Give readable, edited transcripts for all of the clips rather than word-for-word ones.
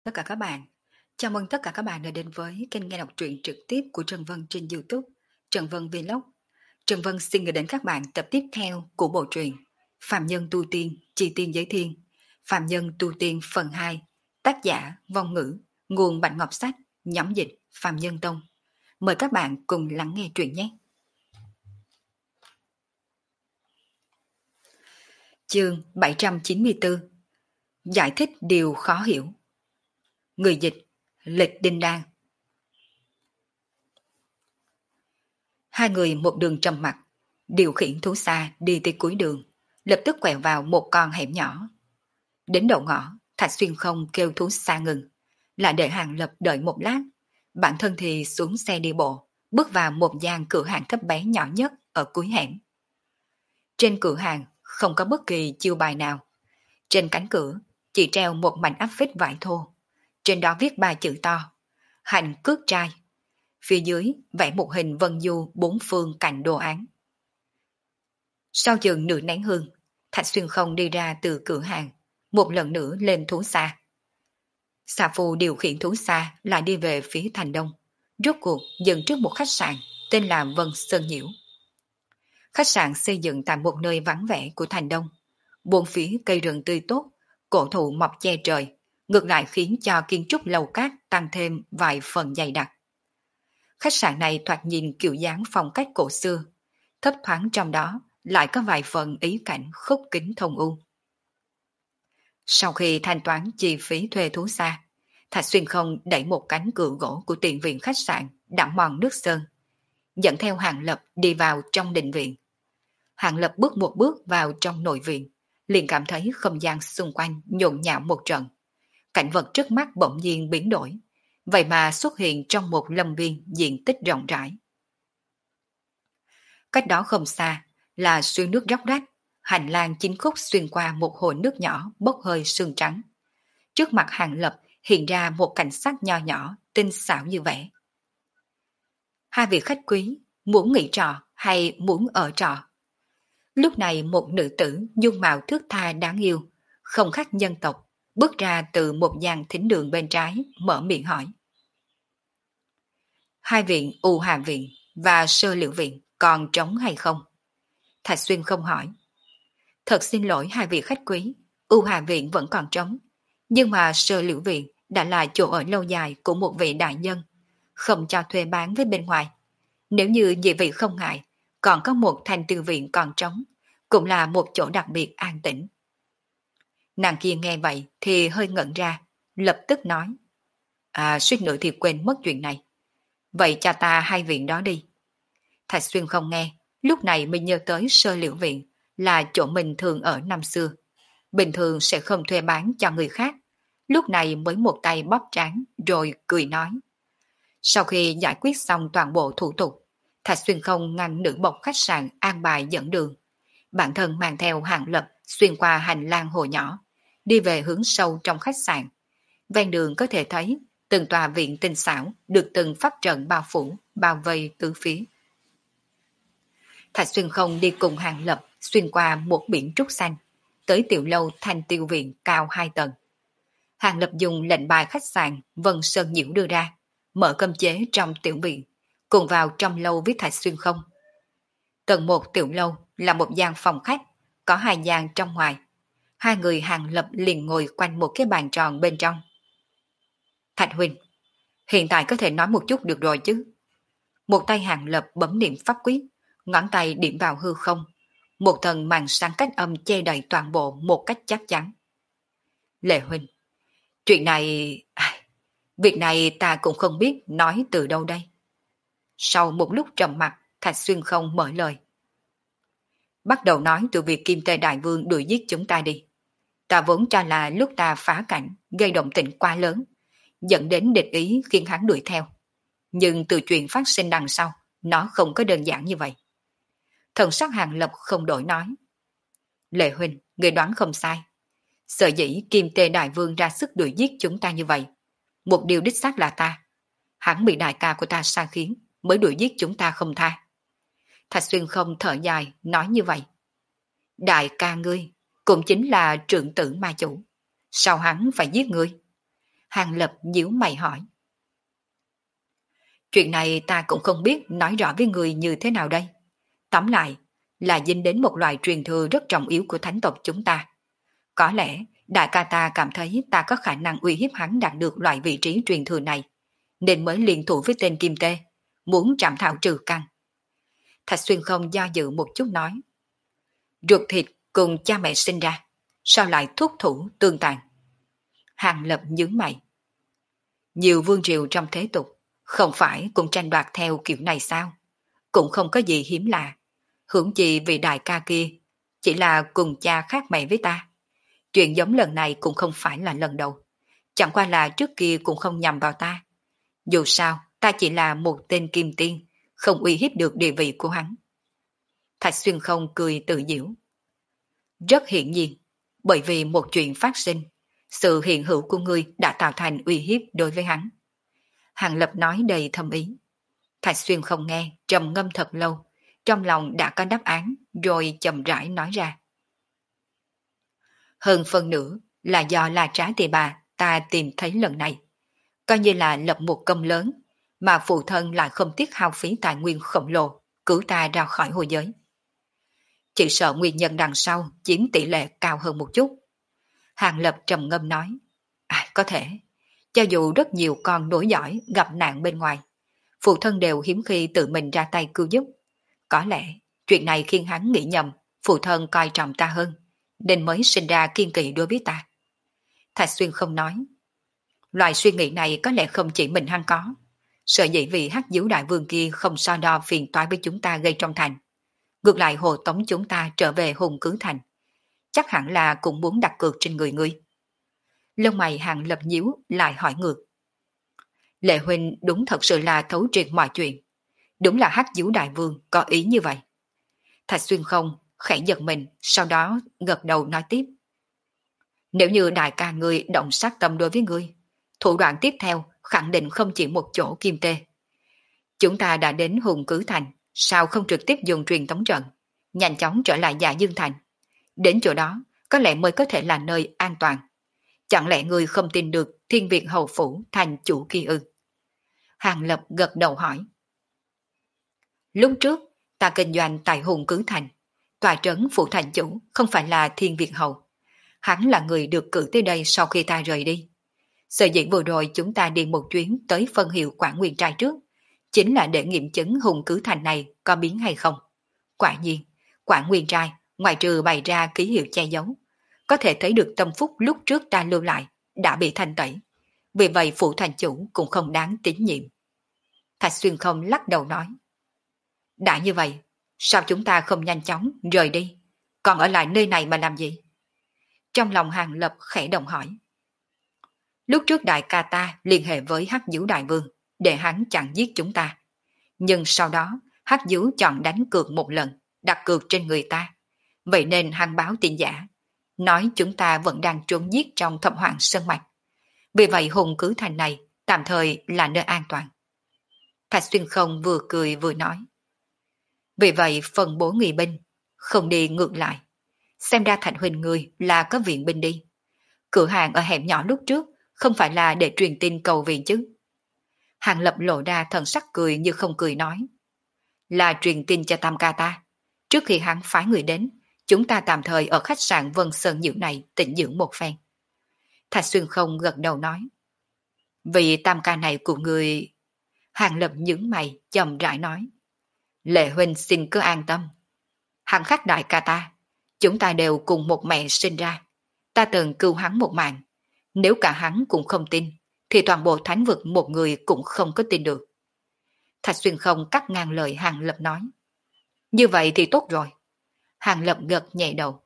Tất cả các bạn, chào mừng tất cả các bạn đã đến với kênh nghe đọc truyện trực tiếp của Trần Vân trên YouTube, Trần Vân Vlog. Trần Vân xin gửi đến các bạn tập tiếp theo của bộ truyện Phạm Nhân Tu Tiên, Chi Tiên Giới Thiên, Phạm Nhân Tu Tiên phần 2, tác giả Vong Ngữ, nguồn Bạch Ngọc Sách, nhóm dịch Phạm Nhân Tông. Mời các bạn cùng lắng nghe truyện nhé. Chương 794. Giải thích điều khó hiểu. Người dịch Lịch Đinh Đan. Hai người một đường trầm mặc, điều khiển thú xa đi tới cuối đường, lập tức quẹo vào một con hẻm nhỏ. Đến đầu ngõ, Thạch Xuyên không kêu thú xa ngừng, lại để Hàng Lập đợi một lát, bản thân thì xuống xe đi bộ, bước vào một gian cửa hàng thấp bé nhỏ nhất ở cuối hẻm. Trên cửa hàng không có bất kỳ chiêu bài nào. Trên cánh cửa chỉ treo một mảnh áp phích vải thô, trên đó viết ba chữ to: Hành cước trai. Phía dưới vẽ một hình vân du bốn phương cạnh đồ án. Sau chừng nửa nén hương, Thạch Xuyên không đi ra từ cửa hàng, một lần nữa lên thú xa. Xà Phu điều khiển thú xa lại đi về phía thành đông, rốt cuộc dừng trước một khách sạn tên là Vân Sơn Nhiễu. Khách sạn xây dựng tại một nơi vắng vẻ của thành đông, bốn phía cây rừng tươi tốt, cổ thụ mọc che trời, ngược lại khiến cho kiến trúc lầu cát tăng thêm vài phần dày đặc. Khách sạn này thoạt nhìn kiểu dáng phong cách cổ xưa, thấp thoáng trong đó lại có vài phần ý cảnh khúc kính thông u. Sau khi thanh toán chi phí thuê thú xa, Thạch Xuyên không đẩy một cánh cửa gỗ của tiền viện khách sạn đậm mòn nước sơn, dẫn theo Hàng Lập đi vào trong đình viện. Hàng Lập bước một bước vào trong nội viện, liền cảm thấy không gian xung quanh nhộn nhạo một trận. Cảnh vật trước mắt bỗng nhiên biến đổi, vậy mà xuất hiện trong một lâm viên diện tích rộng rãi. Cách đó không xa là suối nước róc rách, hành lang chính khúc xuyên qua một hồ nước nhỏ bốc hơi sương trắng. Trước mặt Hàng Lập hiện ra một cảnh sắc nho nhỏ, tinh xảo như vậy. Hai vị khách quý, muốn nghỉ trọ hay muốn ở trọ? Lúc này một nữ tử dung mạo thước tha đáng yêu, không khác nhân tộc, bước ra từ một gian thính đường bên trái, mở miệng hỏi. Hai viện U Hà Viện và Sơ Liễu Viện còn trống hay không? Thạch Xuyên không hỏi. Thật xin lỗi hai vị khách quý, U Hà Viện vẫn còn trống, nhưng mà Sơ Liễu Viện đã là chỗ ở lâu dài của một vị đại nhân, không cho thuê bán với bên ngoài. Nếu như nhị vị không ngại, còn có một thành tư viện còn trống, cũng là một chỗ đặc biệt an tĩnh. Nàng kia nghe vậy thì hơi ngẩn ra, lập tức nói. Suýt nữa thì quên mất chuyện này. Vậy cho ta hai viện đó đi. Thạch Xuyên không nghe, lúc này mình nhớ tới Sơ Liễu Viện là chỗ mình thường ở năm xưa. Bình thường sẽ không thuê bán cho người khác. Lúc này mới một tay bóp trán rồi cười nói. Sau khi giải quyết xong toàn bộ thủ tục, Thạch Xuyên không ngăn nữ bộc khách sạn an bài dẫn đường. Bản thân mang theo Hàng Lập xuyên qua hành lang hồ nhỏ, đi về hướng sâu trong khách sạn. Ven đường có thể thấy từng tòa viện tinh xảo được từng pháp trận bao phủ, bao vây tứ phía. Thạch Xuyên không đi cùng Hàng Lập xuyên qua một biển trúc xanh, tới tiểu lâu Thanh Tiêu Viện cao 2 tầng. Hàng Lập dùng lệnh bài khách sạn Vân Sơn Nhiễu đưa ra, mở cấm chế trong tiểu viện, cùng vào trong lâu với Thạch Xuyên không. Tầng 1 tiểu lâu là một gian phòng khách, có 2 gian trong ngoài. Hai người Hàng Lập liền ngồi quanh một cái bàn tròn bên trong. Thạch huynh, hiện tại có thể nói một chút được rồi chứ? Một tay Hàng Lập bấm niệm pháp quyết, ngón tay điểm vào hư không. Một thần màn sáng cách âm che đầy toàn bộ một cách chắc chắn. Lệ huynh, chuyện này... việc này ta cũng không biết nói từ đâu đây. Sau một lúc trầm mặc, Thạch Xuyên không mở lời. Bắt đầu nói từ việc Kim Tê Đại Vương đuổi giết chúng ta đi. Ta vốn cho là lúc ta phá cảnh, gây động tĩnh quá lớn, dẫn đến địch ý khiến hắn đuổi theo. Nhưng từ chuyện phát sinh đằng sau, nó không có đơn giản như vậy. Thần sắc Hàng Lập không đổi nói. Lệ huynh, người đoán không sai. Sở dĩ Kim Tê Đại Vương ra sức đuổi giết chúng ta như vậy. Một điều đích xác là ta. Hắn bị đại ca của ta sai khiến, mới đuổi giết chúng ta không tha. Thạch Xuyên không thở dài, nói như vậy. Đại ca ngươi, cũng chính là trưởng tử ma chủ. Sao hắn phải giết ngươi? Hàng Lập nhíu mày hỏi. Chuyện này ta cũng không biết nói rõ với người như thế nào đây. Tóm lại, là dính đến một loại truyền thừa rất trọng yếu của thánh tộc chúng ta. Có lẽ, đại ca ta cảm thấy ta có khả năng uy hiếp hắn đạt được loại vị trí truyền thừa này, nên mới liên thủ với tên Kim Tê, muốn trảm thảo trừ căn. Thạch Xuyên không do dự một chút nói. Ruột thịt cùng cha mẹ sinh ra, sao lại thúc thủ tương tàn? Hàng Lập nhướng mày. Nhiều vương triều trong thế tục, không phải cũng tranh đoạt theo kiểu này sao? Cũng không có gì hiếm lạ. Hưởng chi vì đại ca kia, chỉ là cùng cha khác mẹ với ta. Chuyện giống lần này cũng không phải là lần đầu. Chẳng qua là trước kia cũng không nhằm vào ta. Dù sao, ta chỉ là một tên kim tiên, không uy hiếp được địa vị của hắn. Thạch Xuyên không cười tự giễu. Rất hiển nhiên, bởi vì một chuyện phát sinh, sự hiện hữu của ngươi đã tạo thành uy hiếp đối với hắn. Hàng Lập nói đầy thâm ý. Thạch Xuyên không nghe, trầm ngâm thật lâu, trong lòng đã có đáp án, rồi chậm rãi nói ra. Hơn phần nữa là do là Trá Tỳ Bà ta tìm thấy lần này. Coi như là lập một công lớn, mà phụ thân lại không tiếc hao phí tài nguyên khổng lồ, cứu ta ra khỏi hồi giới. Chỉ sợ nguyên nhân đằng sau chiếm tỷ lệ cao hơn một chút. Hàng Lập trầm ngâm nói. Có thể, cho dù rất nhiều con nối dõi gặp nạn bên ngoài, phụ thân đều hiếm khi tự mình ra tay cứu giúp. Có lẽ, chuyện này khiến hắn nghĩ nhầm, phụ thân coi trọng ta hơn, nên mới sinh ra kiên kỵ đối với ta. Thạch Xuyên không nói. Loại suy nghĩ này có lẽ không chỉ mình hắn có. Sợ dĩ vì Hắc Diếu Đại Vương kia không so đo phiền toái với chúng ta gây trong thành. Ngược lại hộ tống chúng ta trở về Hùng Cứ Thành. Chắc hẳn là cũng muốn đặt cược trên người ngươi. Lông mày Hàng Lập nhíu lại hỏi ngược. Lệ huynh đúng thật sự là thấu triệt mọi chuyện. Đúng là Hắc Diếu Đại Vương có ý như vậy. Thạch Xuyên không khẽ giật mình, sau đó gật đầu nói tiếp. Nếu như đại ca ngươi động sát tâm đối với ngươi, thủ đoạn tiếp theo khẳng định không chỉ một chỗ kim tê. Chúng ta đã đến Hùng Cứ Thành, sao không trực tiếp dùng truyền tống trận, nhanh chóng trở lại Dạ Dương Thành. Đến chỗ đó, có lẽ mới có thể là nơi an toàn. Chẳng lẽ ngươi không tin được Thiên Việt Hầu Phủ thành chủ kia ư? Hàng Lập gật đầu hỏi. Lúc trước, ta kinh doanh tại Hùng Cứ Thành, tòa trấn phủ thành chủ không phải là Thiên Việt Hầu. Hắn là người được cử tới đây sau khi ta rời đi. Sở dĩ vừa rồi chúng ta đi một chuyến tới phân hiệu Quảng Nguyên Trai trước, chính là để nghiệm chứng Hùng Cứ Thành này có biến hay không. Quả nhiên, Quảng Nguyên Trai ngoài trừ bày ra ký hiệu che giấu, có thể thấy được tâm phúc lúc trước ta lưu lại đã bị thanh tẩy. Vì vậy phủ thành chủ cũng không đáng tín nhiệm. Thạch Xuyên không lắc đầu nói. Đã như vậy, sao chúng ta không nhanh chóng rời đi, còn ở lại nơi này mà làm gì? Trong lòng Hàng Lập khẽ động hỏi. Lúc trước đại ca ta liên hệ với Hắc Diếu Đại Vương để hắn chặn giết chúng ta. Nhưng sau đó Hắc Diếu chọn đánh cược một lần, đặt cược trên người ta. Vậy nên hắn báo tin giả, nói chúng ta vẫn đang trốn giết trong Thập Hoàng Sơn Mạch. Vì vậy Hùng Cứ Thành này tạm thời là nơi an toàn. Thạch Xuyên không vừa cười vừa nói. Vì vậy phân bố ngụy binh, không đi ngược lại. Xem ra Thạch huynh người là có viện binh đi. Cửa hàng ở hẻm nhỏ lúc trước không phải là để truyền tin cầu viện chứ? Hàng Lập lộ ra thần sắc cười như không cười nói. Là truyền tin cho Tam ca ta. Trước khi hắn phái người đến, chúng ta tạm thời ở khách sạn Vân Sơn Nhiễu này tĩnh dưỡng một phen. Thạch Xuyên không gật đầu nói. Vì Tam ca này của người... Hàng Lập nhướng mày chậm rãi nói. Lệ huynh xin cứ an tâm. Hắn khác đại ca ta. Chúng ta đều cùng một mẹ sinh ra. Ta từng cứu hắn một mạng. Nếu cả hắn cũng không tin, thì toàn bộ thánh vực một người cũng không có tin được. Thạch Xuyên không cắt ngang lời Hàng Lập nói. Như vậy thì tốt rồi. Hàng Lập gật nhẹ đầu.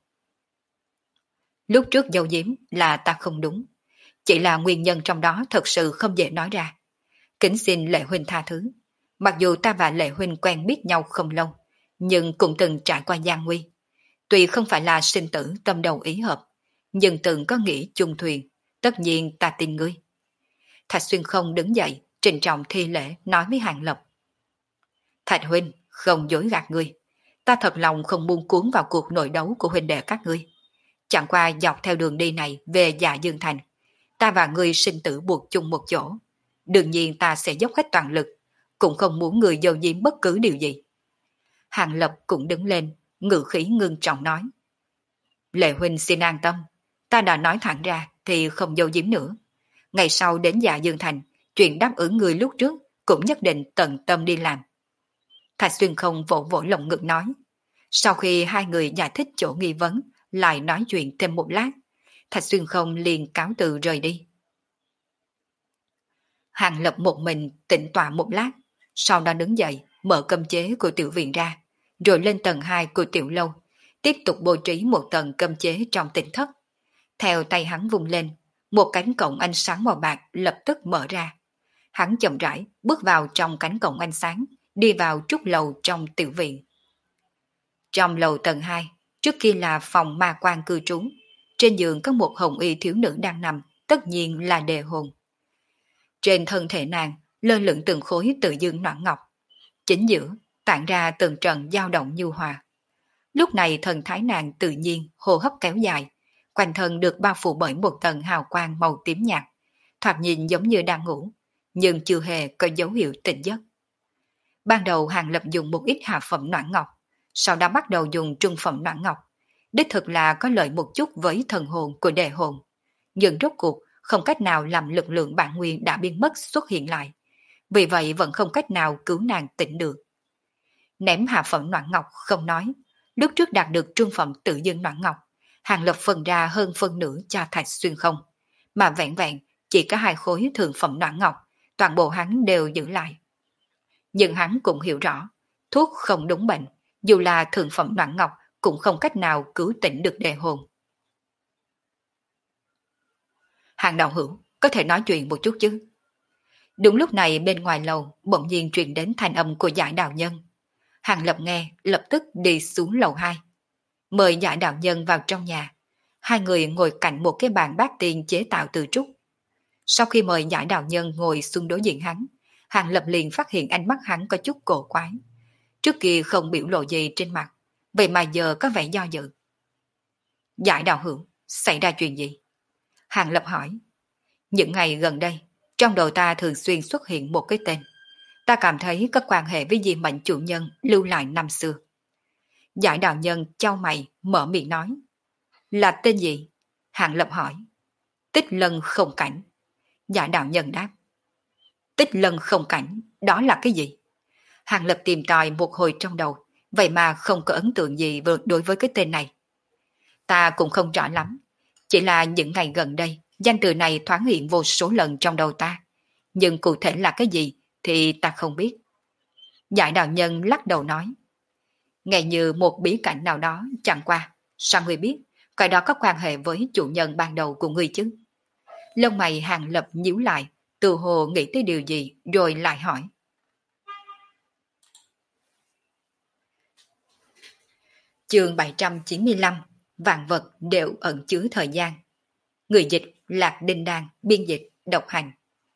Lúc trước giấu giếm là ta không đúng. Chỉ là nguyên nhân trong đó thật sự không dễ nói ra. Kính xin Lệ huynh tha thứ. Mặc dù ta và Lệ huynh quen biết nhau không lâu, nhưng cũng từng trải qua gian nguy. Tuy không phải là sinh tử tâm đầu ý hợp, nhưng từng có nghĩ chung thuyền, tất nhiên ta tin ngươi. Thạch Xuyên không đứng dậy, trịnh trọng thi lễ nói với Hàng Lập. Thạch huynh, không dối gạt ngươi. Ta thật lòng không muốn cuốn vào cuộc nội đấu của huynh đệ các ngươi. Chẳng qua dọc theo đường đi này về Dạ Dương Thành, Ta và ngươi sinh tử buộc chung một chỗ. Đương nhiên ta sẽ dốc hết toàn lực, cũng không muốn ngươi giấu giếm bất cứ điều gì. Hàng Lập cũng đứng lên, ngữ khí ngưng trọng nói. Lệ huynh xin an tâm, ta đã nói thẳng ra thì không giấu giếm nữa. Ngày sau đến Dạ Dương Thành, chuyện đáp ứng người lúc trước cũng nhất định tận tâm đi làm. Thạch Xuyên không vỗ vỗ lồng ngực nói. Sau khi hai người giải thích chỗ nghi vấn, lại nói chuyện thêm một lát, Thạch Xuyên không liền cáo từ rời đi. Hàng Lập một mình tĩnh tọa một lát, sau đó đứng dậy, mở cấm chế của tiểu viện ra, rồi lên tầng 2 của tiểu lâu, tiếp tục bố trí một tầng cấm chế trong tỉnh thất. Theo tay hắn vung lên, một cánh cổng ánh sáng màu bạc lập tức mở ra. Hắn chậm rãi bước vào trong cánh cổng ánh sáng, đi vào trúc lầu trong tiểu viện. Trong lầu tầng 2, trước kia là phòng ma quan cư trú. Trên giường có một hồng y thiếu nữ đang nằm, tất nhiên là đề hồn. Trên thân thể nàng, lơ lửng từng khối tự dương noãn ngọc. Chính giữa, tản ra từng trận dao động nhu hòa. Lúc này thần thái nàng tự nhiên, hô hấp kéo dài, quanh thân được bao phủ bởi một tầng hào quang màu tím nhạt, thoạt nhìn giống như đang ngủ, nhưng chưa hề có dấu hiệu tỉnh giấc. Ban đầu Hàng Lập dùng một ít hạ phẩm noãn ngọc, sau đó bắt đầu dùng trung phẩm noãn ngọc. Đích thực là có lợi một chút với thần hồn của đề hồn, nhưng rốt cuộc không cách nào làm lực lượng bản nguyên đã biến mất xuất hiện lại, vì vậy vẫn không cách nào cứu nàng tỉnh được. Ném hạ phẩm noãn ngọc không nói, lúc trước đạt được trung phẩm tự dương noãn ngọc, Hàng Lập phân ra hơn phân nửa cho Thạch Xuyên không, mà vẹn vẹn chỉ có 2 khối thượng phẩm noãn ngọc, toàn bộ hắn đều giữ lại. Nhưng hắn cũng hiểu rõ, thuốc không đúng bệnh, dù là thượng phẩm noãn ngọc cũng không cách nào cứu tỉnh được đề hồn. Hàng đạo hữu, có thể nói chuyện một chút chứ? Đúng lúc này bên ngoài lầu bỗng nhiên truyền đến thanh âm của Giải đạo nhân. Hàng Lập nghe, lập tức đi xuống lầu 2. Mời Giải đạo nhân vào trong nhà. Hai người ngồi cạnh một cái bàn bát tiên chế tạo từ trúc. Sau khi mời Giải đạo nhân ngồi xuống đối diện hắn, Hàng Lập liền phát hiện ánh mắt hắn có chút cổ quái. Trước kia không biểu lộ gì trên mặt, vậy mà giờ có vẻ do dự. Giải đạo hữu, xảy ra chuyện gì? Hàng Lập hỏi. Những ngày gần đây, trong đầu ta thường xuyên xuất hiện một cái tên. Ta cảm thấy có quan hệ với di mệnh chủ nhân lưu lại năm xưa. Giải đạo nhân chau mày mở miệng nói. Là tên gì? Hàng Lập hỏi. Tích Lân Không Cảnh. Giải đạo nhân đáp. Tích Lân Không Cảnh, đó là cái gì? Hàng Lập tìm tòi một hồi trong đầu, vậy mà không có ấn tượng gì đối với cái tên này. Ta cũng không rõ lắm, chỉ là những ngày gần đây, danh từ này thoáng hiện vô số lần trong đầu ta, nhưng cụ thể là cái gì thì ta không biết. Giải đạo nhân lắc đầu nói. Nghe như một bí cảnh nào đó, chẳng qua, sao ngươi biết, cái đó có quan hệ với chủ nhân ban đầu của ngươi chứ? Lông mày Hàng Lập nhíu lại, từ hồ nghĩ tới điều gì rồi lại hỏi. Chương 795, vạn vật đều ẩn chứa thời gian. Người dịch Lạc Đinh Đan, biên dịch Độc Hành.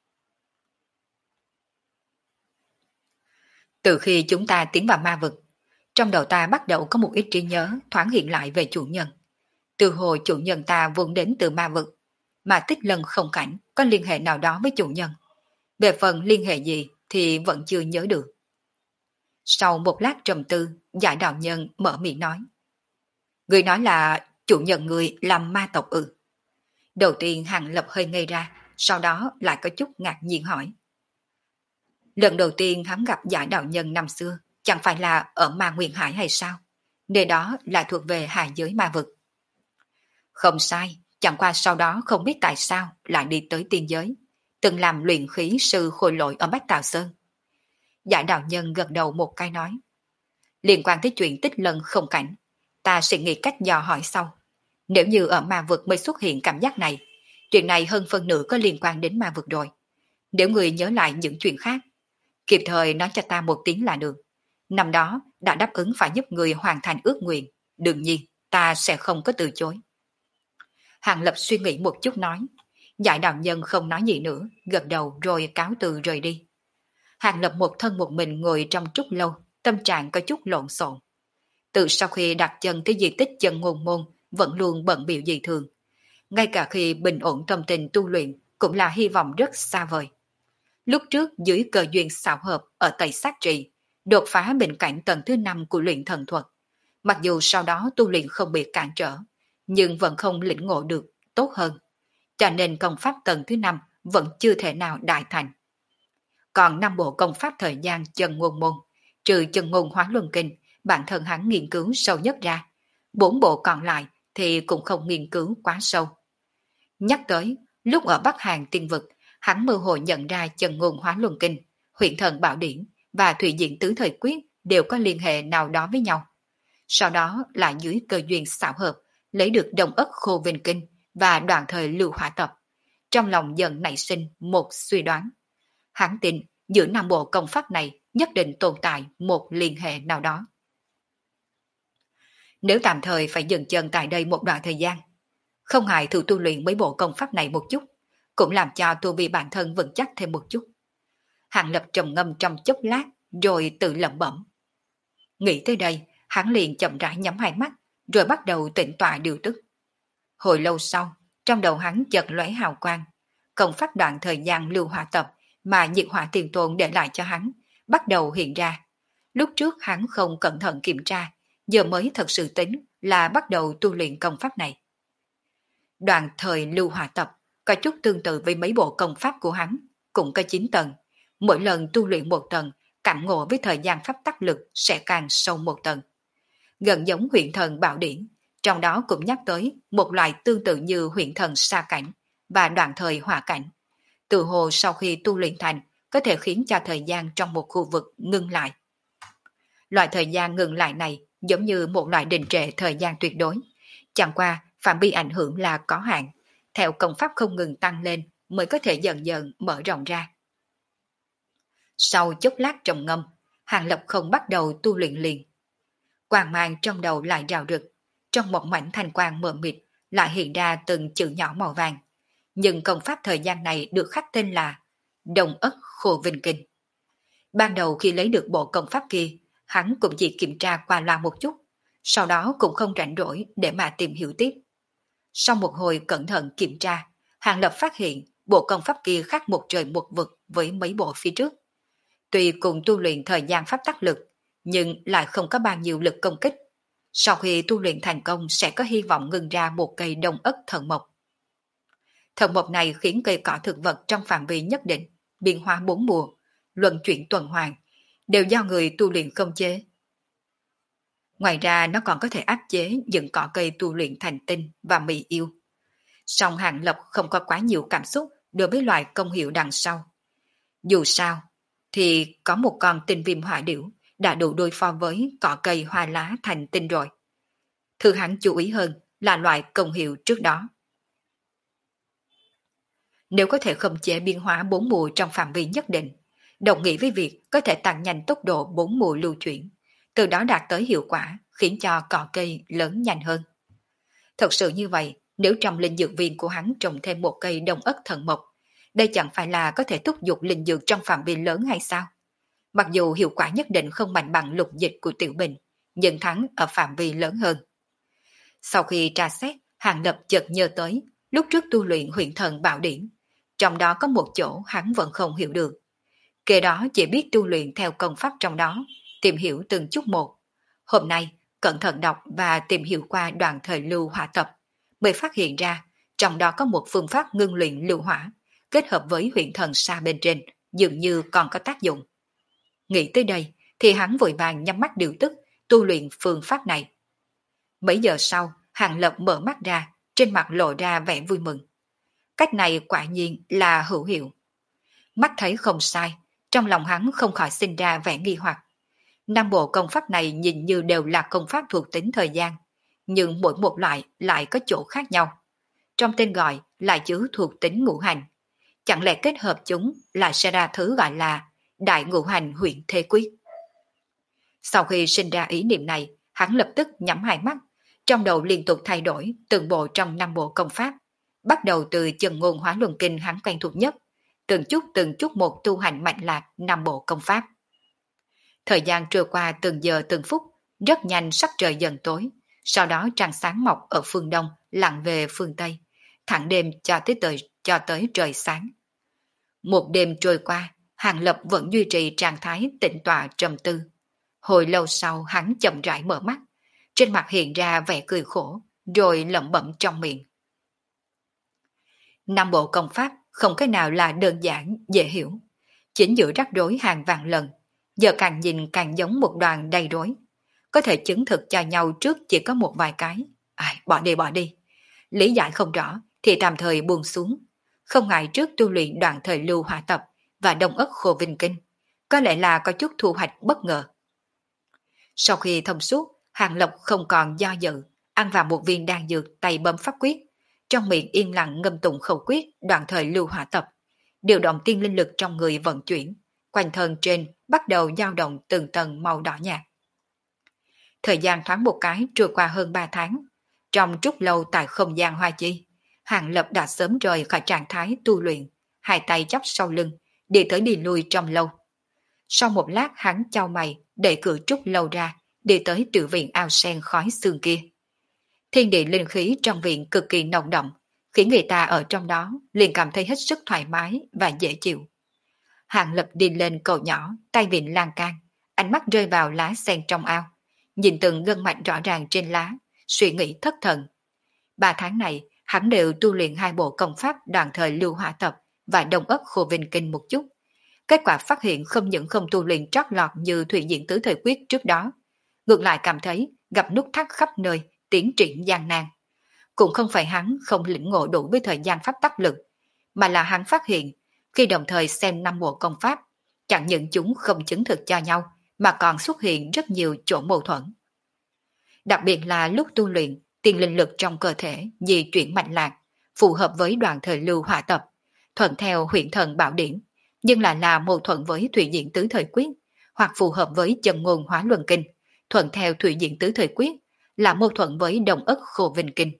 Từ khi chúng ta tiến vào ma vực, trong đầu ta bắt đầu có một ít trí nhớ thoáng hiện lại về chủ nhân. Từ hồi chủ nhân ta vốn đến từ ma vực, mà Tích Lân Không Cảnh có liên hệ nào đó với chủ nhân. Về phần liên hệ gì thì vẫn chưa nhớ được. Sau một lát trầm tư, Giải đạo nhân mở miệng nói. Người nói là chủ nhân người làm ma tộc ư? Đầu tiên Hàng Lập hơi ngây ra, sau đó lại có chút ngạc nhiên hỏi. Lần đầu tiên hắn gặp Giải đạo nhân năm xưa, chẳng phải là ở Ma Nguyên Hải hay sao? Nơi đó là thuộc về hạ giới ma vực. Không sai, chẳng qua sau đó không biết tại sao lại đi tới tiên giới, từng làm luyện khí sư khôi lỗi ở Bách Tào Sơn. Giải đạo nhân gật đầu một cái nói. Liên quan tới chuyện Tích Lân Không Cảnh, ta sẽ nghĩ cách dò hỏi sau. Nếu như ở ma vực mới xuất hiện cảm giác này, chuyện này hơn phân nửa có liên quan đến ma vực rồi. Nếu người nhớ lại những chuyện khác, kịp thời nói cho ta một tiếng là được. Năm đó đã đáp ứng phải giúp người hoàn thành ước nguyện, đương nhiên ta sẽ không có từ chối. Hàng Lập suy nghĩ một chút nói. Giải đạo nhân không nói gì nữa, gật đầu rồi cáo từ rời đi. Hàng Lập một thân một mình ngồi trong trúc lâu, tâm trạng có chút lộn xộn. Từ sau khi đặt chân tới di tích chân ngôn môn, vẫn luôn bận biểu dị thường. ngay cả khi bình ổn tâm tình tu luyện cũng là hy vọng rất xa vời. Lúc trước dưới cơ duyên xảo hợp ở Tây Sát Trì, đột phá bình cảnh tầng thứ 5 của luyện thần thuật. Mặc dù sau đó tu luyện không bị cản trở, nhưng vẫn không lĩnh ngộ được tốt hơn. Cho nên công pháp tầng thứ 5 vẫn chưa thể nào đại thành. Còn 5 bộ công pháp thời gian chân ngôn môn, trừ chân ngôn hóa luân kinh, bản thân hắn nghiên cứu sâu nhất ra. 4 bộ còn lại thì cũng không nghiên cứu quá sâu. Nhắc tới, lúc ở Bắc Hàn tiên vực, hắn mơ hồ nhận ra chân ngôn hóa luân kinh, huyện thần bảo điển và thủy diện tứ thời quyết đều có liên hệ nào đó với nhau. Sau đó lại dưới cơ duyên xảo hợp, lấy được đồng ất khô vinh kinh và đoạn thời lưu hỏa tập. Trong lòng dần nảy sinh một suy đoán. Hắn tin giữa 5 bộ công pháp này nhất định tồn tại một liên hệ nào đó. Nếu tạm thời phải dừng chân tại đây một đoạn thời gian, không ngại thử tu luyện mấy bộ công pháp này một chút, cũng làm cho tu vi bản thân vững chắc thêm một chút. Hàng Lập trầm ngâm trong chốc lát, rồi tự lẩm bẩm. Nghĩ tới đây, hắn liền chậm rãi nhắm hai mắt, rồi bắt đầu tĩnh tọa điều tức. Hồi lâu sau, trong đầu hắn chợt lóe hào quang, công pháp đoạn thời gian lưu hỏa tập mà Nhiệt Hỏa Tiền Tôn để lại cho hắn, bắt đầu hiện ra. Lúc trước hắn không cẩn thận kiểm tra, giờ mới thật sự tính là bắt đầu tu luyện công pháp này. Đoạn thời lưu hỏa tập có chút tương tự với mấy bộ công pháp của hắn, cũng có 9 tầng. Mỗi lần tu luyện một tầng, cảm ngộ với thời gian pháp tắc lực sẽ càng sâu một tầng. Gần giống huyện thần bảo điển, trong đó cũng nhắc tới một loại tương tự như huyện thần sa cảnh và đoạn thời hỏa cảnh. Từ hồ sau khi tu luyện thành, có thể khiến cho thời gian trong một khu vực ngưng lại. Loại thời gian ngừng lại này giống như một loại đình trệ thời gian tuyệt đối. Chẳng qua, phạm vi ảnh hưởng là có hạn, theo công pháp không ngừng tăng lên mới có thể dần dần mở rộng ra. Sau chốc lát trầm ngâm, Hàng Lập không bắt đầu tu luyện liền. Quang mang trong đầu lại rào rực, trong một mảnh thanh quang mờ mịt lại hiện ra từng chữ nhỏ màu vàng. Nhưng công pháp thời gian này được khắc tên là Đồng Ất Khô Vinh Kinh. Ban đầu khi lấy được bộ công pháp kia, hắn cũng chỉ kiểm tra qua loa một chút, sau đó cũng không rảnh rỗi để mà tìm hiểu tiếp. Sau một hồi cẩn thận kiểm tra, Hàng Lập phát hiện bộ công pháp kia khác một trời một vực với mấy bộ phía trước. Tuy cùng tu luyện thời gian pháp tắc lực, nhưng lại không có bao nhiêu lực công kích. Sau khi tu luyện thành công sẽ có hy vọng ngừng ra một cây đông ất thần mộc. Thần mộc này khiến cây cỏ thực vật trong phạm vi nhất định, biến hóa 4 mùa, luân chuyển tuần hoàn, đều do người tu luyện khống chế. Ngoài ra nó còn có thể áp chế những cỏ cây tu luyện thành tinh và mị yêu. Song Hàng Lập không có quá nhiều cảm xúc đối với loại công hiệu đằng sau. Dù sao, thì có một con tinh viêm hỏa điểu đã đủ đối phó với cỏ cây hoa lá thành tinh rồi. Thứ hắn chú ý hơn là loại công hiệu trước đó. Nếu có thể khống chế biến hóa 4 mùa trong phạm vi nhất định, đồng nghĩa với việc có thể tăng nhanh tốc độ 4 mùa lưu chuyển, từ đó đạt tới hiệu quả khiến cho cỏ cây lớn nhanh hơn. Thật sự như vậy, nếu trong linh dược viên của hắn trồng thêm một cây đông ất thần mộc, đây chẳng phải là có thể thúc giục linh dược trong phạm vi lớn hay sao? Mặc dù hiệu quả nhất định không mạnh bằng lục dịch của Tiểu Bình, nhưng thắng ở phạm vi lớn hơn. Sau khi tra xét, Hàng Lập chợt nhớ tới lúc trước tu luyện huyện thần bảo điển, trong đó có một chỗ hắn vẫn không hiểu được. Kể đó chỉ biết tu luyện theo công pháp trong đó, tìm hiểu từng chút một. Hôm nay, cẩn thận đọc và tìm hiểu qua đoạn thời lưu hỏa tập, mới phát hiện ra trong đó có một phương pháp ngưng luyện lưu hỏa, kết hợp với huyện thần sa bên trên, dường như còn có tác dụng. Nghĩ tới đây, thì hắn vội vàng nhắm mắt điều tức, tu luyện phương pháp này. Mấy giờ sau, Hàng Lập mở mắt ra, trên mặt lộ ra vẻ vui mừng. Cách này quả nhiên là hữu hiệu. Mắt thấy không sai, trong lòng hắn không khỏi sinh ra vẻ nghi hoặc. 5 bộ công pháp này nhìn như đều là công pháp thuộc tính thời gian, nhưng mỗi một loại lại có chỗ khác nhau. Trong tên gọi lại chứa thuộc tính ngũ hành. Chẳng lẽ kết hợp chúng lại sẽ ra thứ gọi là Đại Ngũ Hành Huyện Thế Quyết? Sau khi sinh ra ý niệm này, hắn lập tức nhắm hai mắt, trong đầu liên tục thay đổi từng bộ trong 5 bộ công pháp. Bắt đầu từ chân ngôn hóa luân kinh hắn quen thuộc nhất, từng chút một tu hành mạnh lạc 5 bộ công pháp. Thời gian trôi qua từng giờ từng phút, rất nhanh sắc trời dần tối, sau đó trăng sáng mọc ở phương đông, lặn về phương tây, thẳng đêm cho tới trời sáng. Một đêm trôi qua, Hàng Lập vẫn duy trì trạng thái tĩnh tọa trầm tư. Hồi lâu sau hắn chậm rãi mở mắt, trên mặt hiện ra vẻ cười khổ, rồi lẩm bẩm trong miệng. Năm bộ công pháp không cái nào là đơn giản, dễ hiểu. Chính giữa rắc rối hàng vạn lần, giờ càng nhìn càng giống một đoàn đầy rối. Có thể chứng thực cho nhau trước chỉ có một vài cái. Ai, bỏ đi. Lý giải không rõ thì tạm thời buông xuống. Không ngại trước tu luyện đoạn thời lưu hỏa tập và đông ất khô vinh kinh. Có lẽ là có chút thu hoạch bất ngờ. Sau khi thông suốt, Hàng Lộc không còn do dự, ăn vào một viên đan dược tay bấm pháp quyết. Trong miệng yên lặng ngâm tụng khẩu quyết đoạn thời lưu hỏa tập. Điều động tiên linh lực trong người vận chuyển. Quanh thân trên bắt đầu dao động từng tầng màu đỏ nhạt. Thời gian thoáng một cái trôi qua hơn 3 tháng. Trong trúc lâu tại không gian hoa chi, Hàng Lập đã sớm rời khỏi trạng thái tu luyện, hai tay chắp sau lưng, đi tới đi lui trong lâu. Sau một lát hắn chau mày, đẩy cửa trúc lâu ra, đi tới tiểu viện ao sen khói xương kia. Thiên địa linh khí trong viện cực kỳ nồng đậm, khiến người ta ở trong đó liền cảm thấy hết sức thoải mái và dễ chịu. Hàng Lập đi lên cầu nhỏ, tay vịn lan can, ánh mắt rơi vào lá sen trong ao, nhìn từng gân mạch rõ ràng trên lá, suy nghĩ thất thần. 3 tháng này, hắn đều tu luyện 2 bộ công pháp đoạn thời lưu hỏa tập và đông ất khô vinh kinh một chút. Kết quả phát hiện không những không tu luyện trót lọt như thủy diễn tứ thời quyết trước đó, ngược lại cảm thấy gặp nút thắt khắp nơi, tiến triển gian nan. Cũng không phải hắn không lĩnh ngộ đủ với thời gian pháp tắc lực, mà là hắn phát hiện khi đồng thời xem 5 bộ công pháp, chẳng những chúng không chứng thực cho nhau mà còn xuất hiện rất nhiều chỗ mâu thuẫn. Đặc biệt là lúc tu luyện, tiền linh lực trong cơ thể di chuyển mạnh lạc, phù hợp với đoạn thời lưu hỏa tập, thuận theo huyện thần bảo điển, nhưng lại là mâu thuẫn với thủy diễn tứ thời quyết, hoặc phù hợp với chân ngôn hóa luân kinh, thuận theo thủy diễn tứ thời quyết, là mâu thuẫn với đồng ất khô vinh kinh.